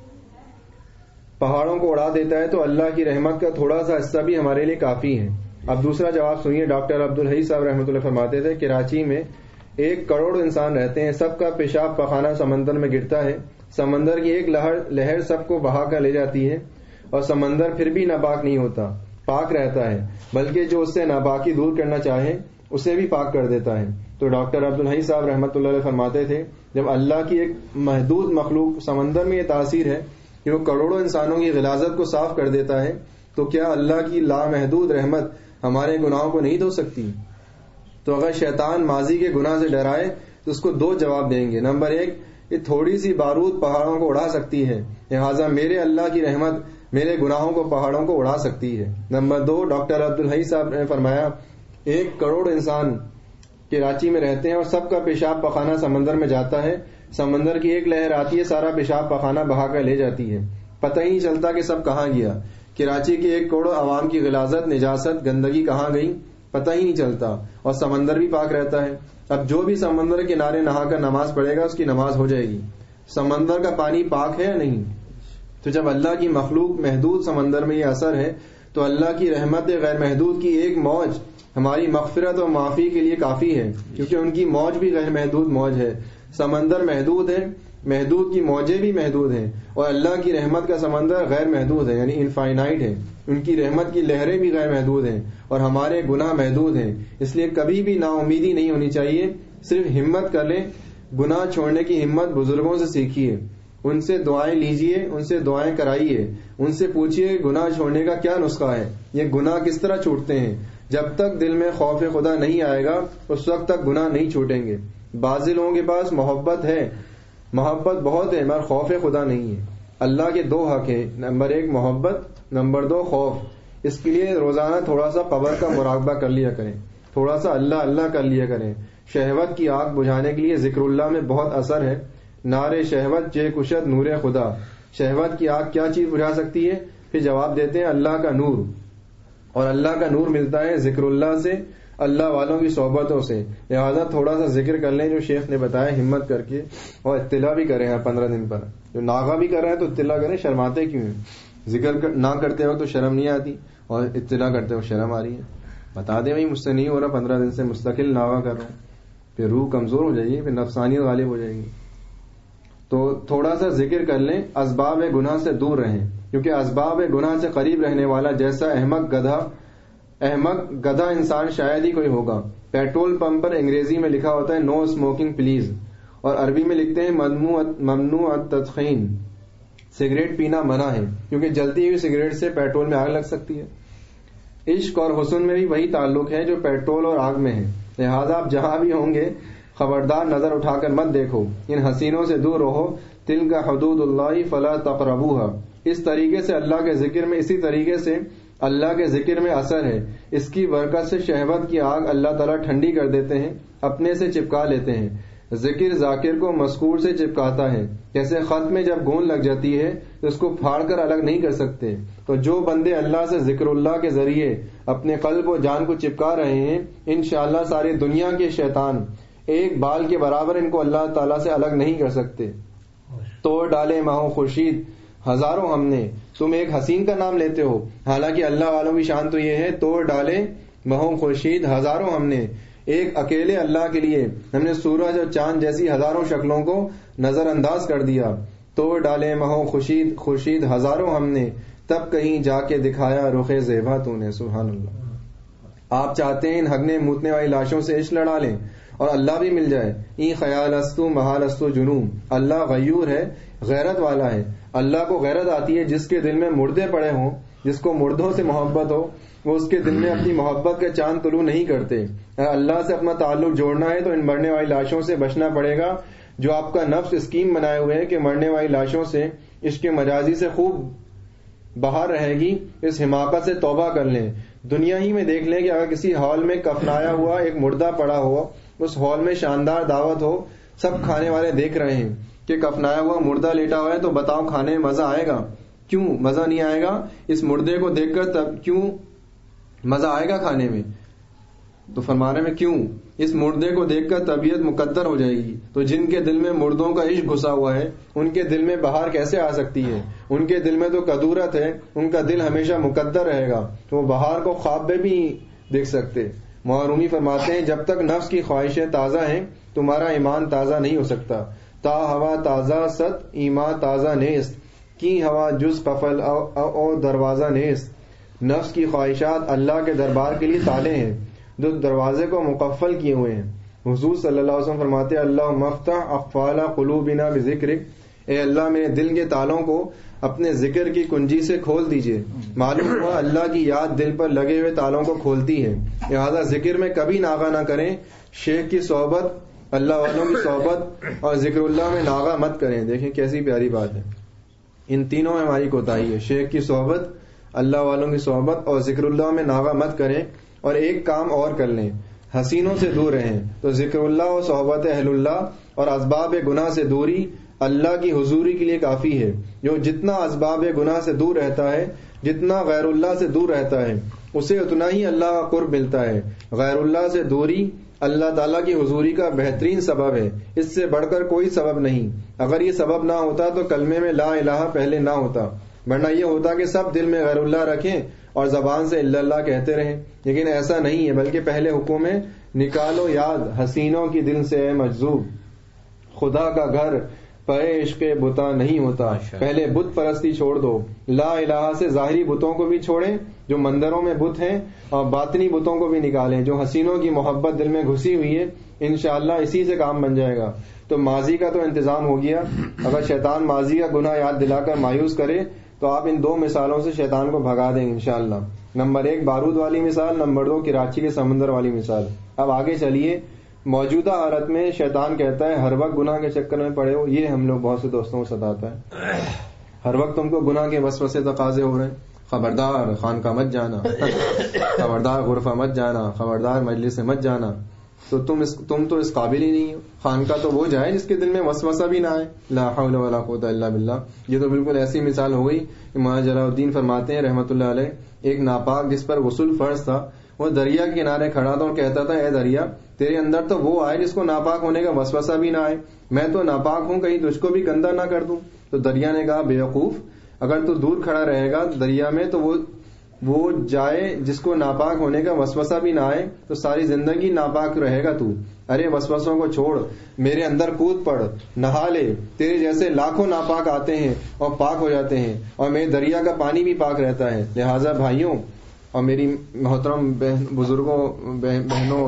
پہاڑوں کو اڑا دیتا ہے تو اللہ کی رحمت کا تھوڑا سا حصہ بھی ہمارے لیے کافی ہے۔ اب دوسرا جواب سنیے، ڈاکٹر عبدالحی صاحب رحمۃ اللہ فرماتے تھے کراچی میں ایک کروڑ انسان رہتے ہیں، سب کا پیشاب پخانہ سمندر میں گرتا ہے، سمندر کی ایک لہر لہر سب کو بہا کر لے جاتی ہے اور سمندر پھر بھی ناپاک نہیں ہوتا، پاک رہتا ہے، بلکہ جو اس سے ناپاکی دور کرنا چاہے اسے بھی پاک کر دیتا ہے۔ تو ڈاکٹر عبدالحی صاحب رحمۃ اللہ علیہ فرماتے تھے جب اللہ کی ایک محدود مخلوق سمندر میں یہ تاثیر ہے کہ وہ کروڑوں انسانوں کی غلاظت کو صاف کر دیتا ہے، تو کیا اللہ کی لامحدود رحمت ہمارے گناہوں کو نہیں دھو سکتی؟ تو اگر شیطان ماضی کے گناہ سے ڈرائے تو اس کو دو جواب دیں گے۔ نمبر ایک، یہ تھوڑی سی بارود پہاڑوں کو اڑا سکتی ہے، لہٰذا میرے اللہ کی رحمت میرے گناہوں کو پہاڑوں کو اڑا سکتی ہے۔ نمبر دو، ڈاکٹر عبدالحی صاحب نے فرمایا ایک کروڑ انسان کراچی میں رہتے ہیں اور سب کا پیشاب پخانہ سمندر میں جاتا ہے، سمندر کی ایک لہر آتی ہے، سارا پیشاب پخانہ بہا کر لے جاتی ہے، پتہ ہی نہیں چلتا کہ سب کہاں گیا۔ کراچی کے ایک کروڑ عوام کی غلاظت، نجاست، گندگی کہاں گئی پتہ ہی نہیں چلتا، اور سمندر بھی پاک رہتا ہے۔ اب جو بھی سمندر کے کنارے نہا کر نماز پڑھے گا اس کی نماز ہو جائے گی۔ سمندر کا پانی پاک ہے یا نہیں؟ تو جب اللہ کی مخلوق محدود سمندر میں یہ اثر ہے تو اللہ کی رحمت غیر محدود کی ایک موج ہماری مغفرت اور معافی کے لیے کافی ہے، کیونکہ ان کی موج بھی غیر محدود موج ہے۔ سمندر محدود ہے، محدود کی موجیں بھی محدود ہیں، اور اللہ کی رحمت کا سمندر غیر محدود ہے، یعنی انفائنائٹ ہے، ان کی رحمت کی لہریں بھی غیر محدود ہیں، اور ہمارے گناہ محدود ہیں۔ اس لیے کبھی بھی نا امیدی نہیں ہونی چاہیے، صرف ہمت کر لیں۔ گناہ چھوڑنے کی ہمت بزرگوں سے سیکھیے، ان سے دعائیں لیجئے، ان سے دعائیں کرائیے، ان سے پوچھیے گناہ چھوڑنے کا کیا نسخہ ہے، یہ گناہ کس طرح چھوٹتے ہیں۔ جب تک دل میں خوف خدا نہیں آئے گا اس وقت تک گناہ نہیں چھوٹیں گے۔ بعض لوگوں کے پاس محبت ہے، محبت بہت ہے مگر خوف خدا نہیں ہے۔ اللہ کے دو حق ہیں، نمبر ایک محبت، نمبر دو خوف۔ اس کے لیے روزانہ تھوڑا سا قبر کا مراقبہ کر لیا کریں، تھوڑا سا اللہ اللہ کر لیا کریں۔ شہوت کی آگ بجھانے کے لیے ذکر اللہ میں بہت اثر ہے۔ نعرے شہوت جے کشت نور خدا، شہوت کی آگ کیا چیز بجھا سکتی ہے؟ پھر جواب دیتے ہیں اللہ کا نور، اور اللہ کا نور ملتا ہے ذکر اللہ سے، اللہ والوں کی صحبتوں سے۔ لہٰذا تھوڑا سا ذکر کر لیں جو شیخ نے بتایا، ہمت کر کے، اور اطلاع بھی کریں پندرہ دن پر۔ جو ناغا بھی کر رہے ہیں تو اطلاع کریں، شرماتے کیوں ہیں؟ ذکر نہ کرتے وقت تو شرم نہیں آتی اور اطلاع کرتے وقت شرم آ رہی ہے۔ بتا دیں بھائی مجھ سے نہیں ہو رہا، پندرہ دن سے مستقل ناغا کر رہا ہوں، پھر روح کمزور ہو جائے گی، پھر نفسانیت غالب ہو جائے گی۔ تو تھوڑا سا ذکر کر لیں، اسباب گناہ سے دور رہیں، کیونکہ اسباب گناہ سے قریب رہنے والا جیسا احمق گدھا احمق گدھا انسان شاید ہی کوئی ہوگا۔ پیٹرول پمپ پر انگریزی میں لکھا ہوتا ہے نو اسموکنگ پلیز، اور عربی میں لکھتے ہیں ممنوع التدخین، سگریٹ پینا منع ہے، کیونکہ جلتی ہوئی سگریٹ سے پیٹرول میں آگ لگ سکتی ہے۔ عشق اور حسن میں بھی وہی تعلق ہے جو پیٹرول اور آگ میں ہے، لہذا آپ جہاں بھی ہوں گے خبردار نظر اٹھا کر مت دیکھو، ان حسینوں سے دور رہو۔ تلک حدود اللہ فلا تقربوها، اس طریقے سے اللہ کے ذکر میں اسی طریقے سے اللہ کے ذکر میں اثر ہے. اس کی برکت سے شہوت کی آگ اللہ تعالیٰ ٹھنڈی کر دیتے ہیں, اپنے سے چپکا لیتے ہیں. ذکر ذاکر کو مذکور سے چپکاتا ہے. جیسے خط میں جب گون لگ جاتی ہے تو اس کو پھاڑ کر الگ نہیں کر سکتے. تو جو بندے اللہ سے ذکر اللہ کے ذریعے اپنے قلب و جان کو چپکا رہے ہیں, انشاءاللہ ساری دنیا کے شیطان ایک بال کے برابر ان کو اللہ تعالیٰ سے الگ نہیں کر سکتے. توڑ ڈالے ماہو خورشید ہزاروں ہم نے. تم ایک حسین کا نام لیتے ہو, حالانکہ اللہ والوں کی شان تو یہ ہے, توڑ ڈالے ماہو خورشید ہزاروں ہم نے. ایک اکیلے اللہ کے لیے ہم نے سورج اور چاند جیسی ہزاروں شکلوں کو نظر انداز کر دیا. توڑ ڈالے ماہو خورشید خورشید ہزاروں ہم نے, تب کہیں جا کے دکھایا رخ زیبا تو نے. سبحان اللہ. آپ چاہتے ہیں ان ہگنے موتنے والی لاشوں سے عشق لڑا لیں اور اللہ بھی مل جائے. این خیال استو محال استو جنوم. اللہ غیور ہے, غیرت والا ہے. اللہ کو غیرت آتی ہے جس کے دل میں مردے پڑے ہوں, جس کو مردوں سے محبت ہو, وہ اس کے دل میں اپنی محبت کے چاند طلوع نہیں کرتے. اللہ سے اپنا تعلق جوڑنا ہے تو ان مرنے والی لاشوں سے بچنا پڑے گا جو آپ کا نفس اسکیم بنائے ہوئے ہیں کہ مرنے والی لاشوں سے عشق مجازی سے خوب باہر رہے گی. اس حماقت سے توبہ کر لیں. دنیا ہی میں دیکھ لیں کہ اگر کسی ہال میں کفنایا ہوا ایک مردہ پڑا ہو, اس ہال میں شاندار دعوت ہو, سب کھانے والے دیکھ رہے ہیں کہ کفنایا ہوا مردہ لیٹا ہوا ہے, تو بتاؤ کھانے میں مزہ آئے گا؟ کیوں مزہ نہیں آئے گا؟ اس مردے کو دیکھ کر تب کیوں مزہ آئے گا کھانے میں؟ تو فرمانے میں کیوں اس مردے کو دیکھ کر طبیعت مقدر ہو جائے گی. تو جن کے دل میں مردوں کا عشق گھسا ہوا ہے ان کے دل میں بہار کیسے آ سکتی ہے؟ ان کے دل میں تو کدورت ہے, ان کا دل ہمیشہ مقدر رہے گا, تو وہ بہار کو خواب میں بھی دیکھ سکتے. معرومی فرماتے ہیں جب تک نفس کی خواہشیں تازہ ہیں تمہارا ایمان تازہ نہیں ہو سکتا. تا ہوا تازہ ست ایمان تازہ نیست, کی ہوا جز قفل او, او دروازہ نیست. نفس کی خواہشات اللہ کے دربار کے لیے تالے ہیں جو دروازے کو مقفل کیے ہوئے ہیں. حضور صلی اللہ علیہ وسلم فرماتے ہیں اللہ مفتح اقفال قلوبنا بذکرک, اے اللہ میرے دل کے تالوں کو اپنے ذکر کی کنجی سے کھول دیجئے. معلوم ہوا اللہ کی یاد دل پر لگے ہوئے تالوں کو کھولتی ہے. لہذا ذکر میں کبھی ناغہ نہ کریں. شیخ کی صحبت, اللہ والوں کی صحبت اور ذکر اللہ میں ناغہ مت کریں. دیکھیں کیسی پیاری بات ہے. ان تینوں میں ہماری کوتاہی ہے. شیخ کی صحبت, اللہ والوں کی صحبت اور ذکر اللہ میں ناغہ مت کریں. اور ایک کام اور کر لیں, حسینوں سے دور رہیں. تو ذکر اللہ اور صحبت اہل اللہ اور اسباب گناہ سے دوری اللہ کی حضوری کے لیے کافی ہے. جو جتنا اسباب گناہ سے دور رہتا ہے, جتنا غیر اللہ سے دور رہتا ہے, اسے اتنا ہی اللہ کا قرب ملتا ہے. غیر اللہ سے دوری اللہ تعالیٰ کی حضوری کا بہترین سبب ہے, اس سے بڑھ کر کوئی سبب نہیں. اگر یہ سبب نہ ہوتا تو کلمے میں لا الہ پہلے نہ ہوتا, ورنہ یہ ہوتا کہ سب دل میں غیر اللہ رکھیں اور زبان سے الا اللہ کہتے رہیں. لیکن ایسا نہیں ہے, بلکہ پہلے حکم ہے نکالو یاد حسینوں کی دل سے اے مجذوب, خدا کا گھر پے عشق بتا نہیں ہوتا. پہلے بت پرستی چھوڑ دو. لا الہ سے ظاہری بتوں کو بھی چھوڑیں جو مندروں میں بت ہیں, اور باطنی بتوں کو بھی نکالیں جو حسینوں کی محبت دل میں گھسی ہوئی ہے. انشاءاللہ اسی سے کام بن جائے گا. تو ماضی کا تو انتظام ہو گیا. اگر شیطان ماضی کا گناہ یاد دلا کر مایوس کرے تو آپ ان دو مثالوں سے شیطان کو بھگا دیں انشاءاللہ. نمبر ایک بارود والی مثال, نمبر دو کراچی کے سمندر والی مثال. اب آگے چلیے. موجودہ حالت میں شیطان کہتا ہے ہر وقت گناہ کے چکر میں پڑے ہو. یہ ہم لوگ بہت سے دوستوں کو ستاتا ہے. ہر وقت تم کو گناہ کے وسوسے تقاضے ہو رہے ہیں. خبردار خانقاہ مت جانا, خبردار غرفہ مت جانا, خبردار مجلس سے مت جانا. تو تم اس تم تو اس قابل ہی نہیں ہو. خانقاہ تو وہ جائے جس کے دل میں وسوسہ بھی نہ آئے. لا حول ولا قوت الا باللہ. یہ تو بالکل ایسی مثال ہو گئی. امام جلال الدین فرماتے ہیں رحمۃ اللہ علیہ, ایک ناپاک جس پر غسل فرض تھا وہ دریا کے کنارے کھڑا تھا اور کہتا تھا اے دریا تیرے اندر تو وہ آئے جس کو ناپاک ہونے کا وسوسہ بھی نہ آئے. میں تو ناپاک ہوں, کہیں تجھ کو بھی گندا نہ کر دوں. تو دریا نے کہا بیوقوف, اگر تو دور کھڑا رہے گا دریا میں تو وہ وہ جائے جس کو ناپاک ہونے کا وسوسہ بھی نہ آئے تو ساری زندگی ناپاک رہے گا تو. ارے وسوسوں کو چھوڑ, میرے اندر کود پڑ, نہا لے. تیرے جیسے لاکھوں ناپاک آتے ہیں اور پاک ہو جاتے ہیں, اور میرے دریا کا پانی بھی پاک رہتا ہے. لہٰذا بھائیوں اور میری محترم بزرگوں, بہنوں,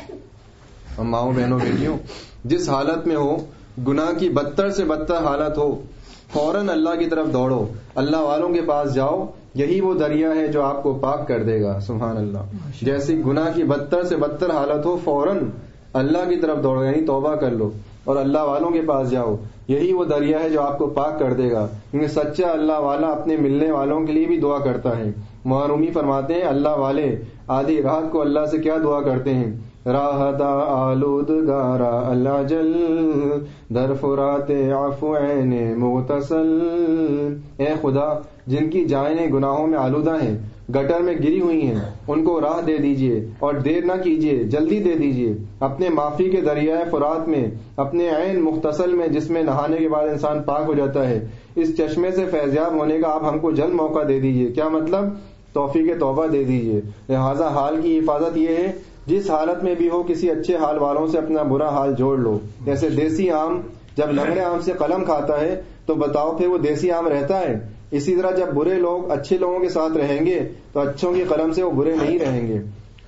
ماؤں, بہنوں, بیٹیوں, جس حالت میں ہو, گناہ کی بدتر سے بدتر حالت ہو, فوراً اللہ کی طرف دوڑو, اللہ والوں کے پاس جاؤ. یہی وہ دریا ہے جو آپ کو پاک کر دے گا. سبحان اللہ. جیسی گناہ کی بدتر سے بدتر حالت ہو, فوراً اللہ کی طرف دوڑو, یعنی توبہ کر لو اور اللہ والوں کے پاس جاؤ. یہی وہ دریا ہے جو آپ کو پاک کر دے گا, کیونکہ سچا اللہ والا اپنے ملنے والوں کے لیے بھی دعا کرتا ہے. معرومی فرماتے ہیں اللہ والے آدھی رات کو اللہ سے کیا دعا کرتے ہیں؟ راحت آلودگارا اللہ جل در فرات عفو عین مغتسل. اے خدا جن کی جانیں گناہوں میں آلودہ ہیں، گٹر میں گری ہوئی ہیں، ان کو راہ دے دیجئے اور دیر نہ کیجئے، جلدی دے دیجئے. اپنے معافی کے دریائے فرات میں، اپنے عین مغتسل میں جس میں نہانے کے بعد انسان پاک ہو جاتا ہے، اس چشمے سے فیضیاب ہونے کا آپ ہم کو جلد موقع دے دیجئے. کیا مطلب؟ توفیق توبہ دے دیجئے. لہذا حال کی حفاظت یہ ہے جس حالت میں بھی ہو کسی اچھے حال والوں سے اپنا برا حال جوڑ لو. جیسے دیسی آم جب لنگڑے آم سے قلم کھاتا ہے تو بتاؤ پھر وہ دیسی آم رہتا ہے؟ اسی طرح جب برے لوگ اچھے لوگوں کے ساتھ رہیں گے تو اچھوں کی قلم سے وہ برے نہیں رہیں گے.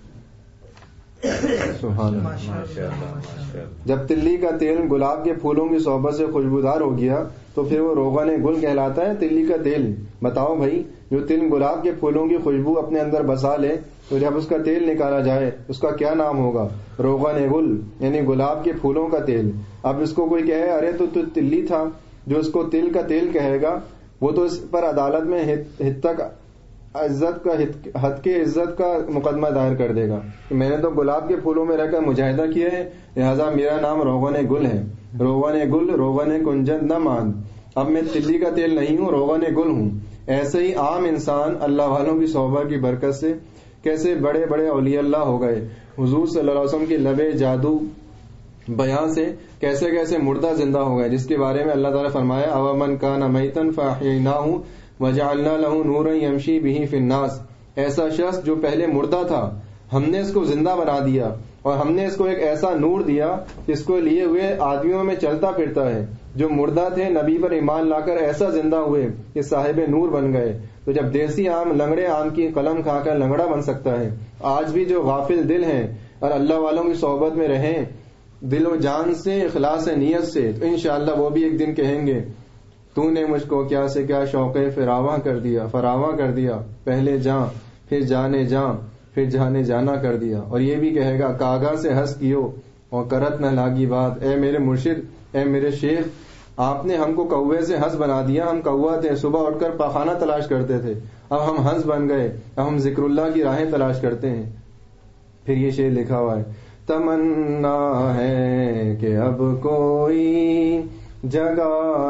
سبحان اللہ. جب تلی کا تیل گلاب کے پھولوں کی صحبت سے خوشبودار ہو گیا تو پھر وہ روغن گل کہلاتا ہے تلی کا تیل؟ بتاؤ بھائی، جو تل گلاب کے پھولوں کی خوشبو اپنے اندر بسا لے تو جب اس کا تیل نکالا جائے اس کا کیا نام ہوگا؟ روغن گل، یعنی گلاب کے پھولوں کا تیل. اب اس کو کوئی کہے ارے تو تو تلی تھا، جو اس کو تل کا تیل کہے گا وہ تو اس پر عدالت میں حد تک عزت کا حد کے عزت کا مقدمہ دائر کر دے گا کہ میں نے تو گلاب کے پھولوں میں رہ کر مجاہدہ کیا ہے، لہذا میرا نام روغن گل ہے. روغن گل روغن کنجد نہ مان، اب میں تلی کا تیل نہیں ہوں، روغن گل ہوں. ایسے ہی عام انسان اللہ والوں کی صحبت کی برکت سے کیسے بڑے بڑے اولیاء اللہ ہو گئے. حضور صلی اللہ علیہ وسلم کی لبے جادو بیان سے کیسے کیسے مردہ زندہ ہو گئے، جس کے بارے میں اللہ تعالیٰ فرمایا اومن کان میتن فاحییناہ وجعلنا له نورا یمشی بہ فی الناس. ایسا شخص جو پہلے مردہ تھا ہم نے اس کو زندہ بنا دیا اور ہم نے اس کو ایک ایسا نور دیا جس کو لیے ہوئے آدمیوں میں چلتا پھرتا ہے. جو مردہ تھے نبی پر ایمان لا کر ایسا زندہ ہوئے کہ صاحب نور بن گئے. تو جب دیسی آم لنگڑے آم کی قلم کھا کر لنگڑا بن سکتا ہے، آج بھی جو غافل دل ہیں اور اللہ والوں کی صحبت میں رہیں دل و جان سے، اخلاص نیت سے، تو انشاءاللہ وہ بھی ایک دن کہیں گے تو نے مجھ کو کیا سے کیا شوق فراواں کر دیا فراواں کر دیا پہلے جاں پھر جانے جاں پھر جانے جانا کر دیا. اور یہ بھی کہے گا کاغا سے ہنس کیو اور کرت نہ لاگی بات. اے میرے مرشد، اے میرے شیخ، آپ نے ہم کو کوے سے ہنس بنا دیا. ہم کوا تھے، صبح اٹھ کر پاخانہ تلاش کرتے تھے، اب ہم ہنس بن گئے، اب ہم ذکر اللہ کی راہیں تلاش کرتے ہیں. پھر یہ شعر لکھا ہوا ہے، تمنا ہے کہ اب کوئی جگہ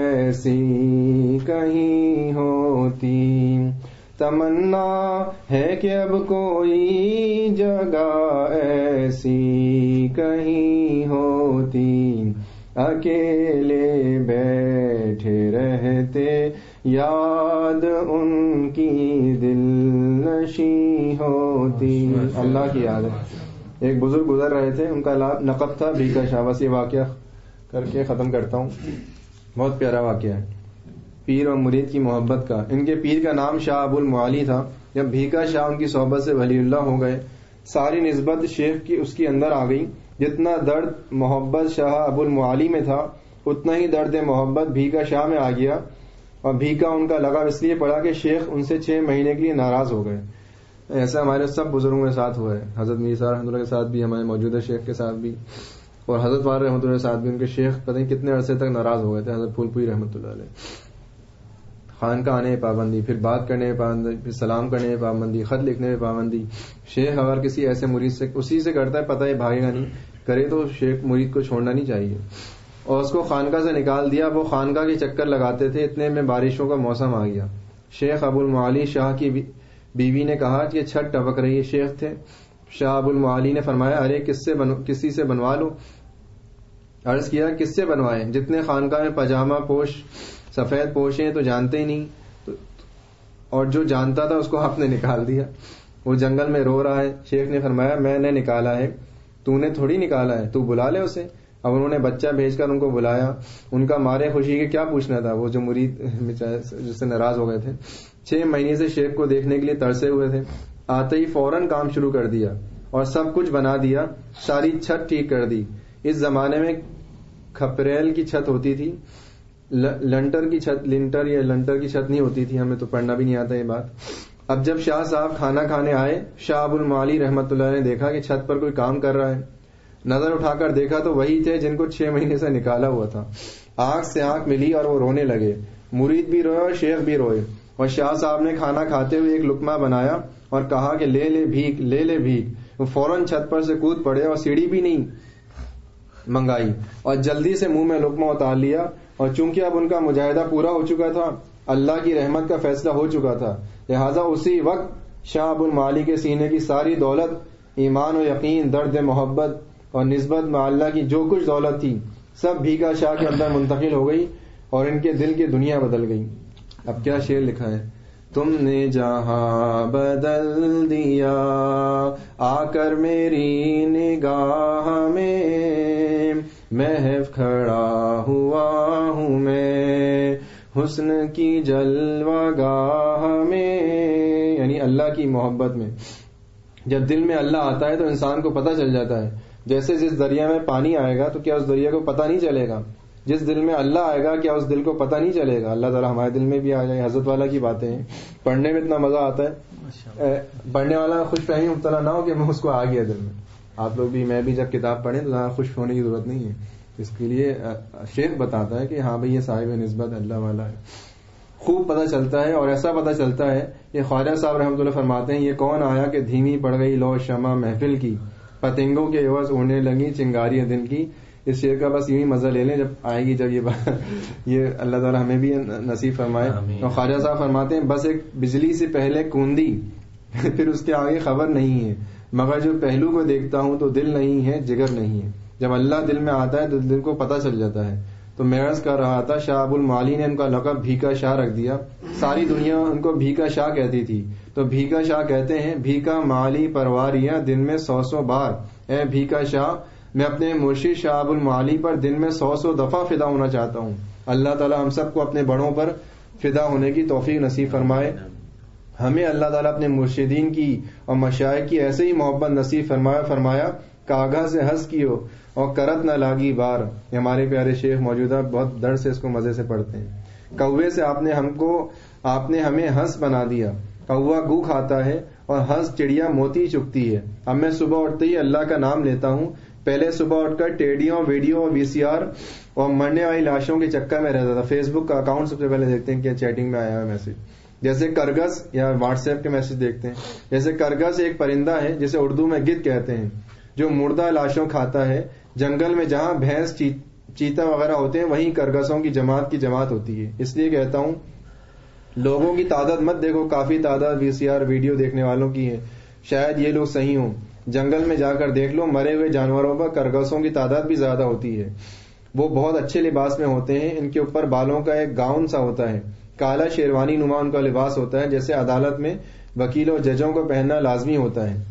ایسی کہیں ہوتی، تمنا ہے کہ اب کوئی جگہ ایسی کہیں ہوتی، اکیلے بیٹھے رہتے یاد ان کی دل نشیں ہوتی. اللہ کی یاد ہے. ایک بزرگ گزر رہے تھے، ان کا نقب تھا بھیکا شاہ. بس یہ واقعہ کر کے ختم کرتا ہوں. بہت پیارا واقعہ ہے پیر اور مرید کی محبت کا. ان کے پیر کا نام شاہ ابو المعالی تھا. جب بھیکا شاہ ان کی صحبت سے ولی اللہ ہو گئے، ساری نسبت شیخ کی اس کے اندر آ گئی. جتنا درد محبت شاہ ابو المعالی میں تھا اتنا ہی درد محبت بھیکا شاہ میں آ گیا. اور بھیکا ان کا لقب اس لیے پڑا کہ شیخ ان سے چھ مہینے کے لیے ناراض ہو گئے. ایسا ہمارے سب بزرگوں کے ساتھ ہوا ہے. حضرت میر صاحب رحمۃ اللہ کے ساتھ بھی، ہمارے موجودہ شیخ کے ساتھ بھی، اور حضرت وار رحمۃ اللہ کے ساتھ بھی. ان کے شیخ پتہ نہیں کتنے عرصے تک ناراض ہو گئے تھے. حضرت پھول پوری رحمۃ اللہ علیہ. خانقاہ آنے میں پابندی، پھر بات کرنے میں پابندی، پھر سلام کرنے میں پابندی، خط لکھنے میں پابندی. شیخ اگر کسی ایسے مرید سے اسی سے کرتا ہے، پتہ ہے بھاگے گا نہیں، کرے تو شیخ مرید کو چھوڑنا نہیں چاہیے. اور اس کو خانقاہ سے نکال دیا. وہ خانقاہ کے چکر لگاتے تھے. اتنے میں بارشوں کا موسم آ گیا. شیخ ابو المعالی شاہ کی بیوی نے کہا کہ چھت ٹپک رہی ہے. شیخ تھے. شاہ ابو المعالی نے فرمایا ارے کس سے بنو... کسی سے بنوا لو. عرض کیا کس سے بنوائے؟ جتنے خانقاہ میں پاجامہ پوش سفید پوش ہیں تو جانتے ہی نہیں، اور جو جانتا تھا اس کو آپ نے نکال دیا. وہ جنگل میں رو رہا ہے. شیخ نے فرمایا میں نے نکالا ہے، تو نے تھوڑی نکالا ہے، تو بلا لے اسے. اب انہوں نے بچہ بھیج کر ان کو بلایا. ان کا مارے خوشی کے کیا پوچھنا تھا. وہ جو مرید جس سے ناراض ہو گئے تھے چھ مہینے سے شیخ کو دیکھنے کے لیے ترسے ہوئے تھے. آتے ہی فوراً کام شروع کر دیا اور سب کچھ بنا دیا. ساری چھت ٹھیک کر دی. اس زمانے میں کھپریل کی چھت ہوتی تھی، لنٹر کی چھت لنٹر یا لنٹر کی چھت نہیں ہوتی تھی. ہمیں تو پڑھنا بھی نہیں آتا یہ بات. اب جب شاہ صاحب کھانا کھانے آئے، شاہ ابو المعالی رحمۃ اللہ نے دیکھا کہ چھت پر کوئی کام کر رہا ہے. نظر اٹھا کر دیکھا تو وہی تھے جن کو چھ مہینے سے نکالا ہوا تھا. آنکھ سے آنکھ ملی اور وہ رونے لگے. مرید بھی روئے اور شیخ بھی روئے. اور شاہ صاحب نے کھانا کھاتے ہوئے ایک لقمہ بنایا اور کہا کہ لے لے بھیک لے لے بھیک، وہ فوراً چھت پر سے کود پڑے اور سیڑھی بھی نہیں منگائی اور جلدی سے منہ میں لقمہ اتار لیا. اور چونکہ اب ان کا مجاہدہ پورا ہو چکا تھا، اللہ کی رحمت کا فیصلہ ہو چکا تھا، لہذا اسی وقت شاہ ابو المعالی کے سینے کی ساری دولت، ایمان و یقین، درد محبت اور نسبت میں اللہ کی جو کچھ دولت تھی سب بھیکا شاہ کے اندر منتقل ہو گئی اور ان کے دل کی دنیا بدل گئی. اب کیا شعر لکھا ہے، تم نے جہاں بدل دیا آ کر میری نگاہ میں، محو کھڑا ہوا ہوں میں حسن کی جلوہ گاہ میں. یعنی اللہ کی محبت میں جب دل میں اللہ آتا ہے تو انسان کو پتہ چل جاتا ہے. جیسے جس دریا میں پانی آئے گا تو کیا اس دریا کو پتہ نہیں چلے گا؟ جس دل میں اللہ آئے گا کیا اس دل کو پتہ نہیں چلے گا؟ اللہ تعالیٰ ہمارے دل میں بھی آ جائے. حضرت والا کی باتیں ہیں، پڑھنے میں اتنا مزہ آتا ہے، پڑھنے والا خوش فہمی مبتلا نہ ہو کہ میں اس کو آ گیا دل میں. آپ لوگ بھی میں بھی جب کتاب پڑھیں تو زیادہ خوش ہونے کی ضرورت نہیں ہے. اس کے لیے شیخ بتاتا ہے کہ ہاں بھائی یہ صاحب نسبت اللہ والا ہے. خوب پتہ چلتا ہے اور ایسا پتہ چلتا ہے کہ خواجہ صاحب رحمۃ اللہ فرماتے ہیں، یہ کون آیا کہ دھیمی پڑ گئی لو شمع محفل کی، پتنگوں کے عوض اڑنے لگی چنگاریاں دن کی. اس شعر کا بس یوں ہی مزہ لے لیں، جب آئے گی جب یہ بات یہ اللہ تعالیٰ ہمیں بھی نصیب فرمائے. اور خواجہ صاحب فرماتے ہیں، بس ایک بجلی سے پہلے کوندی پھر اس کے آگے خبر نہیں ہے، مگر جو پہلو کو دیکھتا ہوں تو دل نہیں ہے جگر نہیں ہے. جب اللہ دل میں آتا ہے تو دل کو پتہ چل جاتا ہے. تو میں عرض کر رہا تھا شاہ ابو المعالی نے ان کا لقب بھیکا شاہ رکھ دیا. ساری دنیا ان کو بھیکا شاہ کہتی تھی. تو بھیکا شاہ کہتے ہیں، بھیکا معالی پرواریاں دن میں سو سو بار، اے بھیکا شاہ میں اپنے مرشد شاہ ابو المعالی پر دن میں سو سو دفعہ فدا ہونا چاہتا ہوں. اللہ تعالیٰ ہم سب کو اپنے بڑوں پر فدا ہونے کی توفیق نصیب فرمائے. ہمیں اللہ تعالیٰ اپنے مرشدین کی اور مشائخ کی ایسے ہی محبت نصیب فرمایا فرمایا کاغذ سے ہنس کیو اور کرت نہ لاگی بار. یہ ہمارے پیارے شیخ موجودہ بہت درد سے اس کو مزے سے پڑھتے ہیں. کوے سے آپ نے ہم کو آپ نے ہمیں ہنس بنا دیا، کوا گو کھاتا ہے اور ہنس چڑیا موتی چگتی ہے. اب میں صبح اٹھتے ہی اللہ کا نام لیتا ہوں. پہلے صبح اٹھ کر ٹیڈیوں، ویڈیو اور وی سی آر اور مرنے والی لاشوں کے چکر میں رہتا تھا. فیس بک کا اکاؤنٹ سب سے پہلے دیکھتے ہیں کیا چیٹنگ میں آیا ہے میسج، جیسے کرگس یا واٹس ایپ کے میسج دیکھتے ہیں. جیسے کرگس ایک پرندہ ہے جسے اردو میں گدھ کہتے ہیں، جو مردہ لاشوں کھاتا ہے. جنگل میں جہاں بھینس چیتا وغیرہ ہوتے ہیں وہیں کرگسوں کی جماعت کی جماعت ہوتی ہے. اس لیے کہتا ہوں لوگوں کی تعداد مت دیکھو، کافی تعداد وی سی آر ویڈیو دیکھنے والوں کی ہے، شاید یہ لوگ صحیح ہوں. جنگل میں جا کر دیکھ لو، مرے ہوئے جانوروں پر کرگسوں کی تعداد بھی زیادہ ہوتی ہے. وہ بہت اچھے لباس میں ہوتے ہیں، ان کے اوپر بالوں کا ایک گاؤن سا ہوتا ہے، کالا شیروانی نما ان کا لباس ہوتا ہے، جیسے عدالت میں وکیل اور ججوں کو پہننا لازمی ہوتا ہے.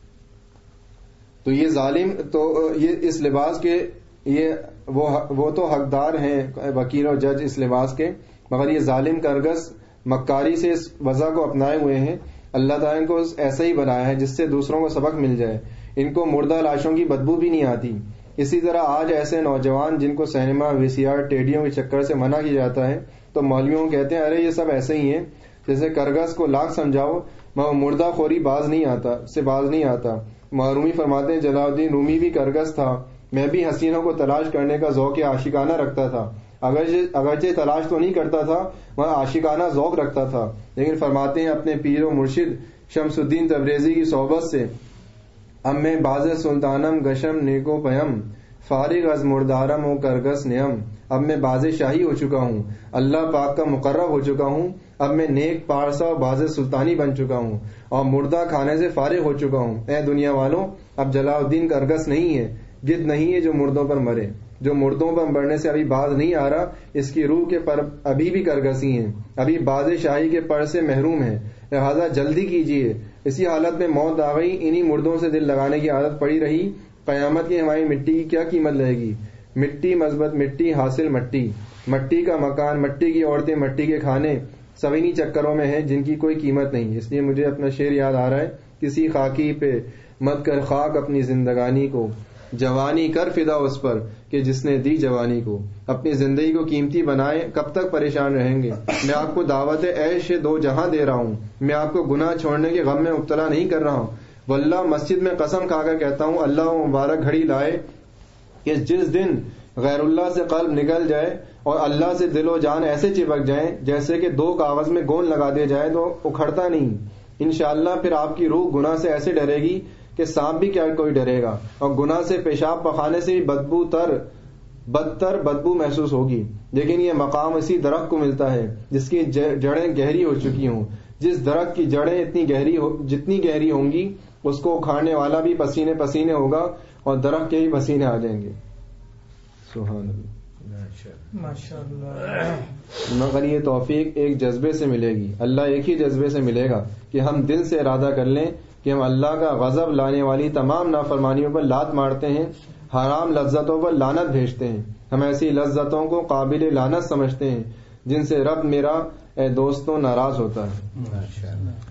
تو یہ ظالم تو یہ اس لباس کے یہ وہ وہ تو حقدار ہیں وکیل اور جج اس لباس کے، مگر یہ ظالم کرگس مکاری سے اس وضع کو اپنائے ہوئے ہیں. اللہ تعالیٰ کو ایسا ہی بنایا ہے جس سے دوسروں کو سبق مل جائے. ان کو مردہ لاشوں کی بدبو بھی نہیں آتی. اسی طرح آج ایسے نوجوان جن کو سینما، وی سی آر، ٹیڈیوں کے چکر سے منع کیا جاتا ہے تو مولویوں کہتے ہیں ارے یہ سب ایسے ہی ہیں. جیسے کرگس کو لاکھ سمجھاؤ مگر مردہ خوری باز نہیں آتا سے باز نہیں آتا. محرومی فرماتے ہیں جلال الدین رومی بھی کرگس تھا. میں بھی حسینوں کو تلاش کرنے کا ذوق عاشقانہ رکھتا تھا، اگرچہ تلاش تو نہیں کرتا تھا مگر عاشقانہ ذوق رکھتا تھا. لیکن فرماتے ہیں اپنے پیر و مرشد شمس الدین تبریزی کی صحبت سے اب میں باز سلطانم گشم نیکو پیم فارغ از مردارم و کرگس نیم. اب میں باز شاہی ہو چکا ہوں، اللہ پاک کا مقرب ہو چکا ہوں. اب میں نیک پارسا اور باز سلطانی بن چکا ہوں اور مردہ کھانے سے فارغ ہو چکا ہوں. اے دنیا والوں، اب جلال الدین کرگس نہیں ہے، گدھ نہیں ہے جو مردوں پر مرے. جو مردوں پر مرنے سے ابھی باز نہیں آ رہا، اس کی روح کے پر ابھی بھی کرگسی ہیں، ابھی باز شاہی کے پر سے محروم ہیں. لہذا جلدی کیجیے. اسی حالت میں موت آ گئی، انہی مردوں سے دل لگانے کی عادت پڑی رہی. قیامت کی ہماری مٹی کی کیا قیمت رہے گی؟ مٹی مثبت مٹی حاصل مٹی، مٹی کا مکان، مٹی کی عورتیں، مٹی کے کھانے، سب انہی چکروں میں ہیں جن کی کوئی قیمت نہیں. اس لیے مجھے اپنا شعر یاد آ رہا ہے، کسی خاکی پہ مت کر خاک اپنی زندگانی کو، جوانی کر فدا اس پر کہ جس نے دی جوانی کو. اپنی زندگی کو قیمتی بنائے، کب تک پریشان رہیں گے؟ میں آپ کو دعوت عیش دو جہاں دے رہا ہوں، میں آپ کو گناہ چھوڑنے کے غم میں مبتلا نہیں کر رہا ہوں. واللہ مسجد میں قسم کھا کر کہتا ہوں اللہ مبارک گھڑی لائے کہ جس دن غیر اللہ سے قلب نکل جائے اور اللہ سے دل و جان ایسے چپک جائیں جیسے کہ دو کاغذ میں گون لگا دیا جائے تو اکھڑتا نہیں. انشاءاللہ پھر آپ کی روح گناہ سے ایسے ڈرے گی کہ سانپ بھی کیا کوئی ڈرے گا, اور گناہ سے پیشاب پخانے سے بھی بدبو تر بدتر بدبو محسوس ہوگی. لیکن یہ مقام اسی درخت کو ملتا ہے جس کی جڑیں گہری ہو چکی ہوں. جس درخت کی جڑیں اتنی گہری ہو جتنی گہری ہوں گی اس کو اکھاڑنے والا بھی پسینے پسینے ہوگا اور درخت کے بھی پسینے آ جائیں گے. سبحان اللہ. مگر یہ توفیق ایک جذبے سے ملے گی. اللہ ایک ہی جذبے سے ملے گا کہ ہم دل سے ارادہ کر لیں کہ ہم اللہ کا غضب لانے والی تمام نافرمانیوں پر لات مارتے ہیں, حرام لذتوں پر لعنت بھیجتے ہیں. ہم ایسی لذتوں کو قابل لعنت سمجھتے ہیں جن سے رب میرا اے دوستوں ناراض ہوتا ہے.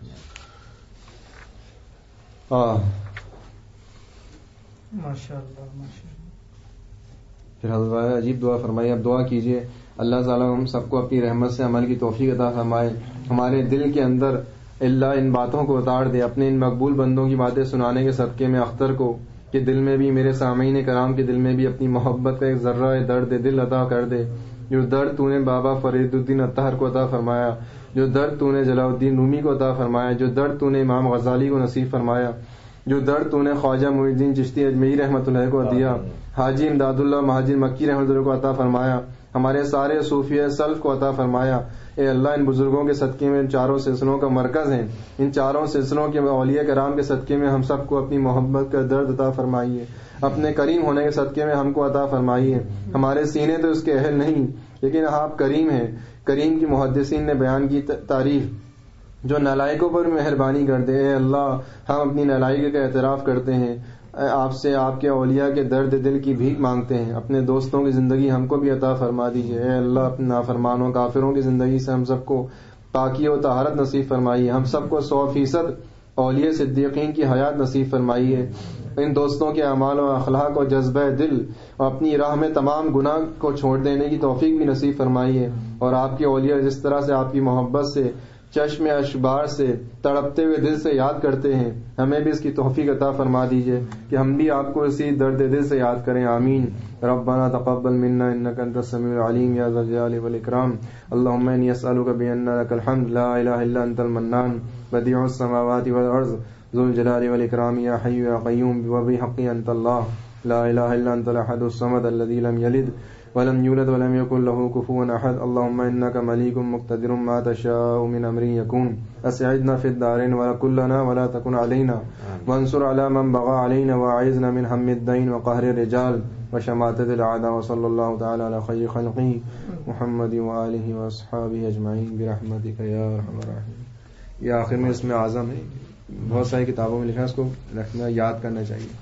پھر حضرت عجیب دعا فرمائی. اب دعا کیجئے اللہ تعالیٰ ہم سب کو اپنی رحمت سے عمل کی توفیق عطا فرمائے, ہمارے دل کے اندر اللہ ان باتوں کو اتار دے, اپنے ان مقبول بندوں کی باتیں سنانے کے صدقے میں اختر کو کہ دل میں بھی, میرے سامعین کرام کے دل میں بھی اپنی محبت کا ایک ذرہ درد دل عطا کر دے. جو درد تو نے بابا فرید الدین اطہر کو عطا فرمایا, جو درد تو نے جلال الدین رومی کو عطا فرمایا, جو درد تو نے امام غزالی کو نصیب فرمایا, جو درد تو نے خواجہ معین الدین چشتی اجمیری رحمۃ اللہ کو دیا, حاجی امداد اللہ مہاجر مکی رحمۃ اللہ کو عطا فرمایا, ہمارے سارے صوفیہ سلف کو عطا فرمایا. اے اللہ ان بزرگوں کے صدقے میں ان چاروں سلسلوں کا مرکز ہیں, ان چاروں سلسلوں کے اولیاء کرام کے صدقے میں ہم سب کو اپنی محبت کا درد عطا فرمائیے. اپنے کریم ہونے کے صدقے میں ہم کو عطا فرمائیے. ہمارے سینے تو اس کے اہل نہیں, لیکن آپ کریم ہیں. کریم کی محدثین نے بیان کی تعریف, جو نالائقوں پر مہربانی کر دے. اے اللہ ہم اپنی نالائقی کا اعتراف کرتے ہیں, آپ سے آپ کے اولیاء کے درد دل کی بھیک مانگتے ہیں. اپنے دوستوں کی زندگی ہم کو بھی عطا فرما دیجیے. اے اللہ اپنے نافرمانوں کافروں کی زندگی سے ہم سب کو پاکی و طہارت نصیب فرمائیے. ہم سب کو سو فیصد اولیاء صدیقین کی حیات نصیب فرمائیے. ان دوستوں کے اعمال و اخلاق و جذبہ دل اور اپنی راہ میں تمام گناہ کو چھوڑ دینے کی توفیق بھی نصیب فرمائیے. اور آپ کے اولیاء جس طرح سے آپ کی محبت سے چشم اشبار سے تڑپتے ہوئے دل سے یاد کرتے ہیں, ہمیں بھی اس کی توفیق عطا فرما دیجیے کہ ہم بھی آپ کو اسی درد دل سے یاد کریں. آمین. ربنا تقبل منا انك انت السميع العليم يا ذا الجلال والاكرام. اللهم اني اسالك بان لك الحمد لا اله الا انت المنان بديع السماوات والارض ذو الجلال والاكرام يا حي يا قيوم وبحق انت الله لا اله الا انت الاحد الصمد الذي لم يلد ولم يولد ولم يكن له كفوا احد. اللهم انك مليك مقتدر ما تشاء من امر يكون. اسعدنا في الدارين ولا كلنا ولا تكن علينا, وانصر على من بغى علينا, واعذنا من هم الدين وقهر الرجال وشماتة الاعداء. وصلى الله تعالى على خير خلقه محمد واله واصحابه اجمعين برحمتك يا ارحم الراحمين. یہ آخر میں اس میں اعظم ہے, بہت ساری کتابوں میں لکھا ہے, اس کو رکھنا یاد کرنا چاہیے.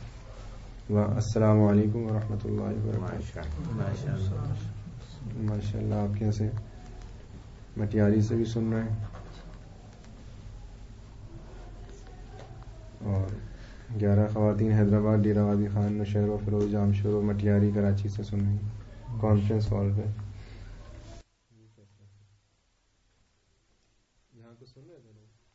السلام علیکم ورحمۃ اللہ وبرکاتہ. ماشاء اللہ آپ کے یہاں سے مٹیاری سے بھی سن رہے ہیں, اور گیارہ خواتین حیدرآباد ڈیرہ غازی خان نوشہر و فیروز جامشور و مٹیاری کراچی سے سن رہی ہیں کانفرنس کال پہ. یہاں کو سن رہے تھے لوگ.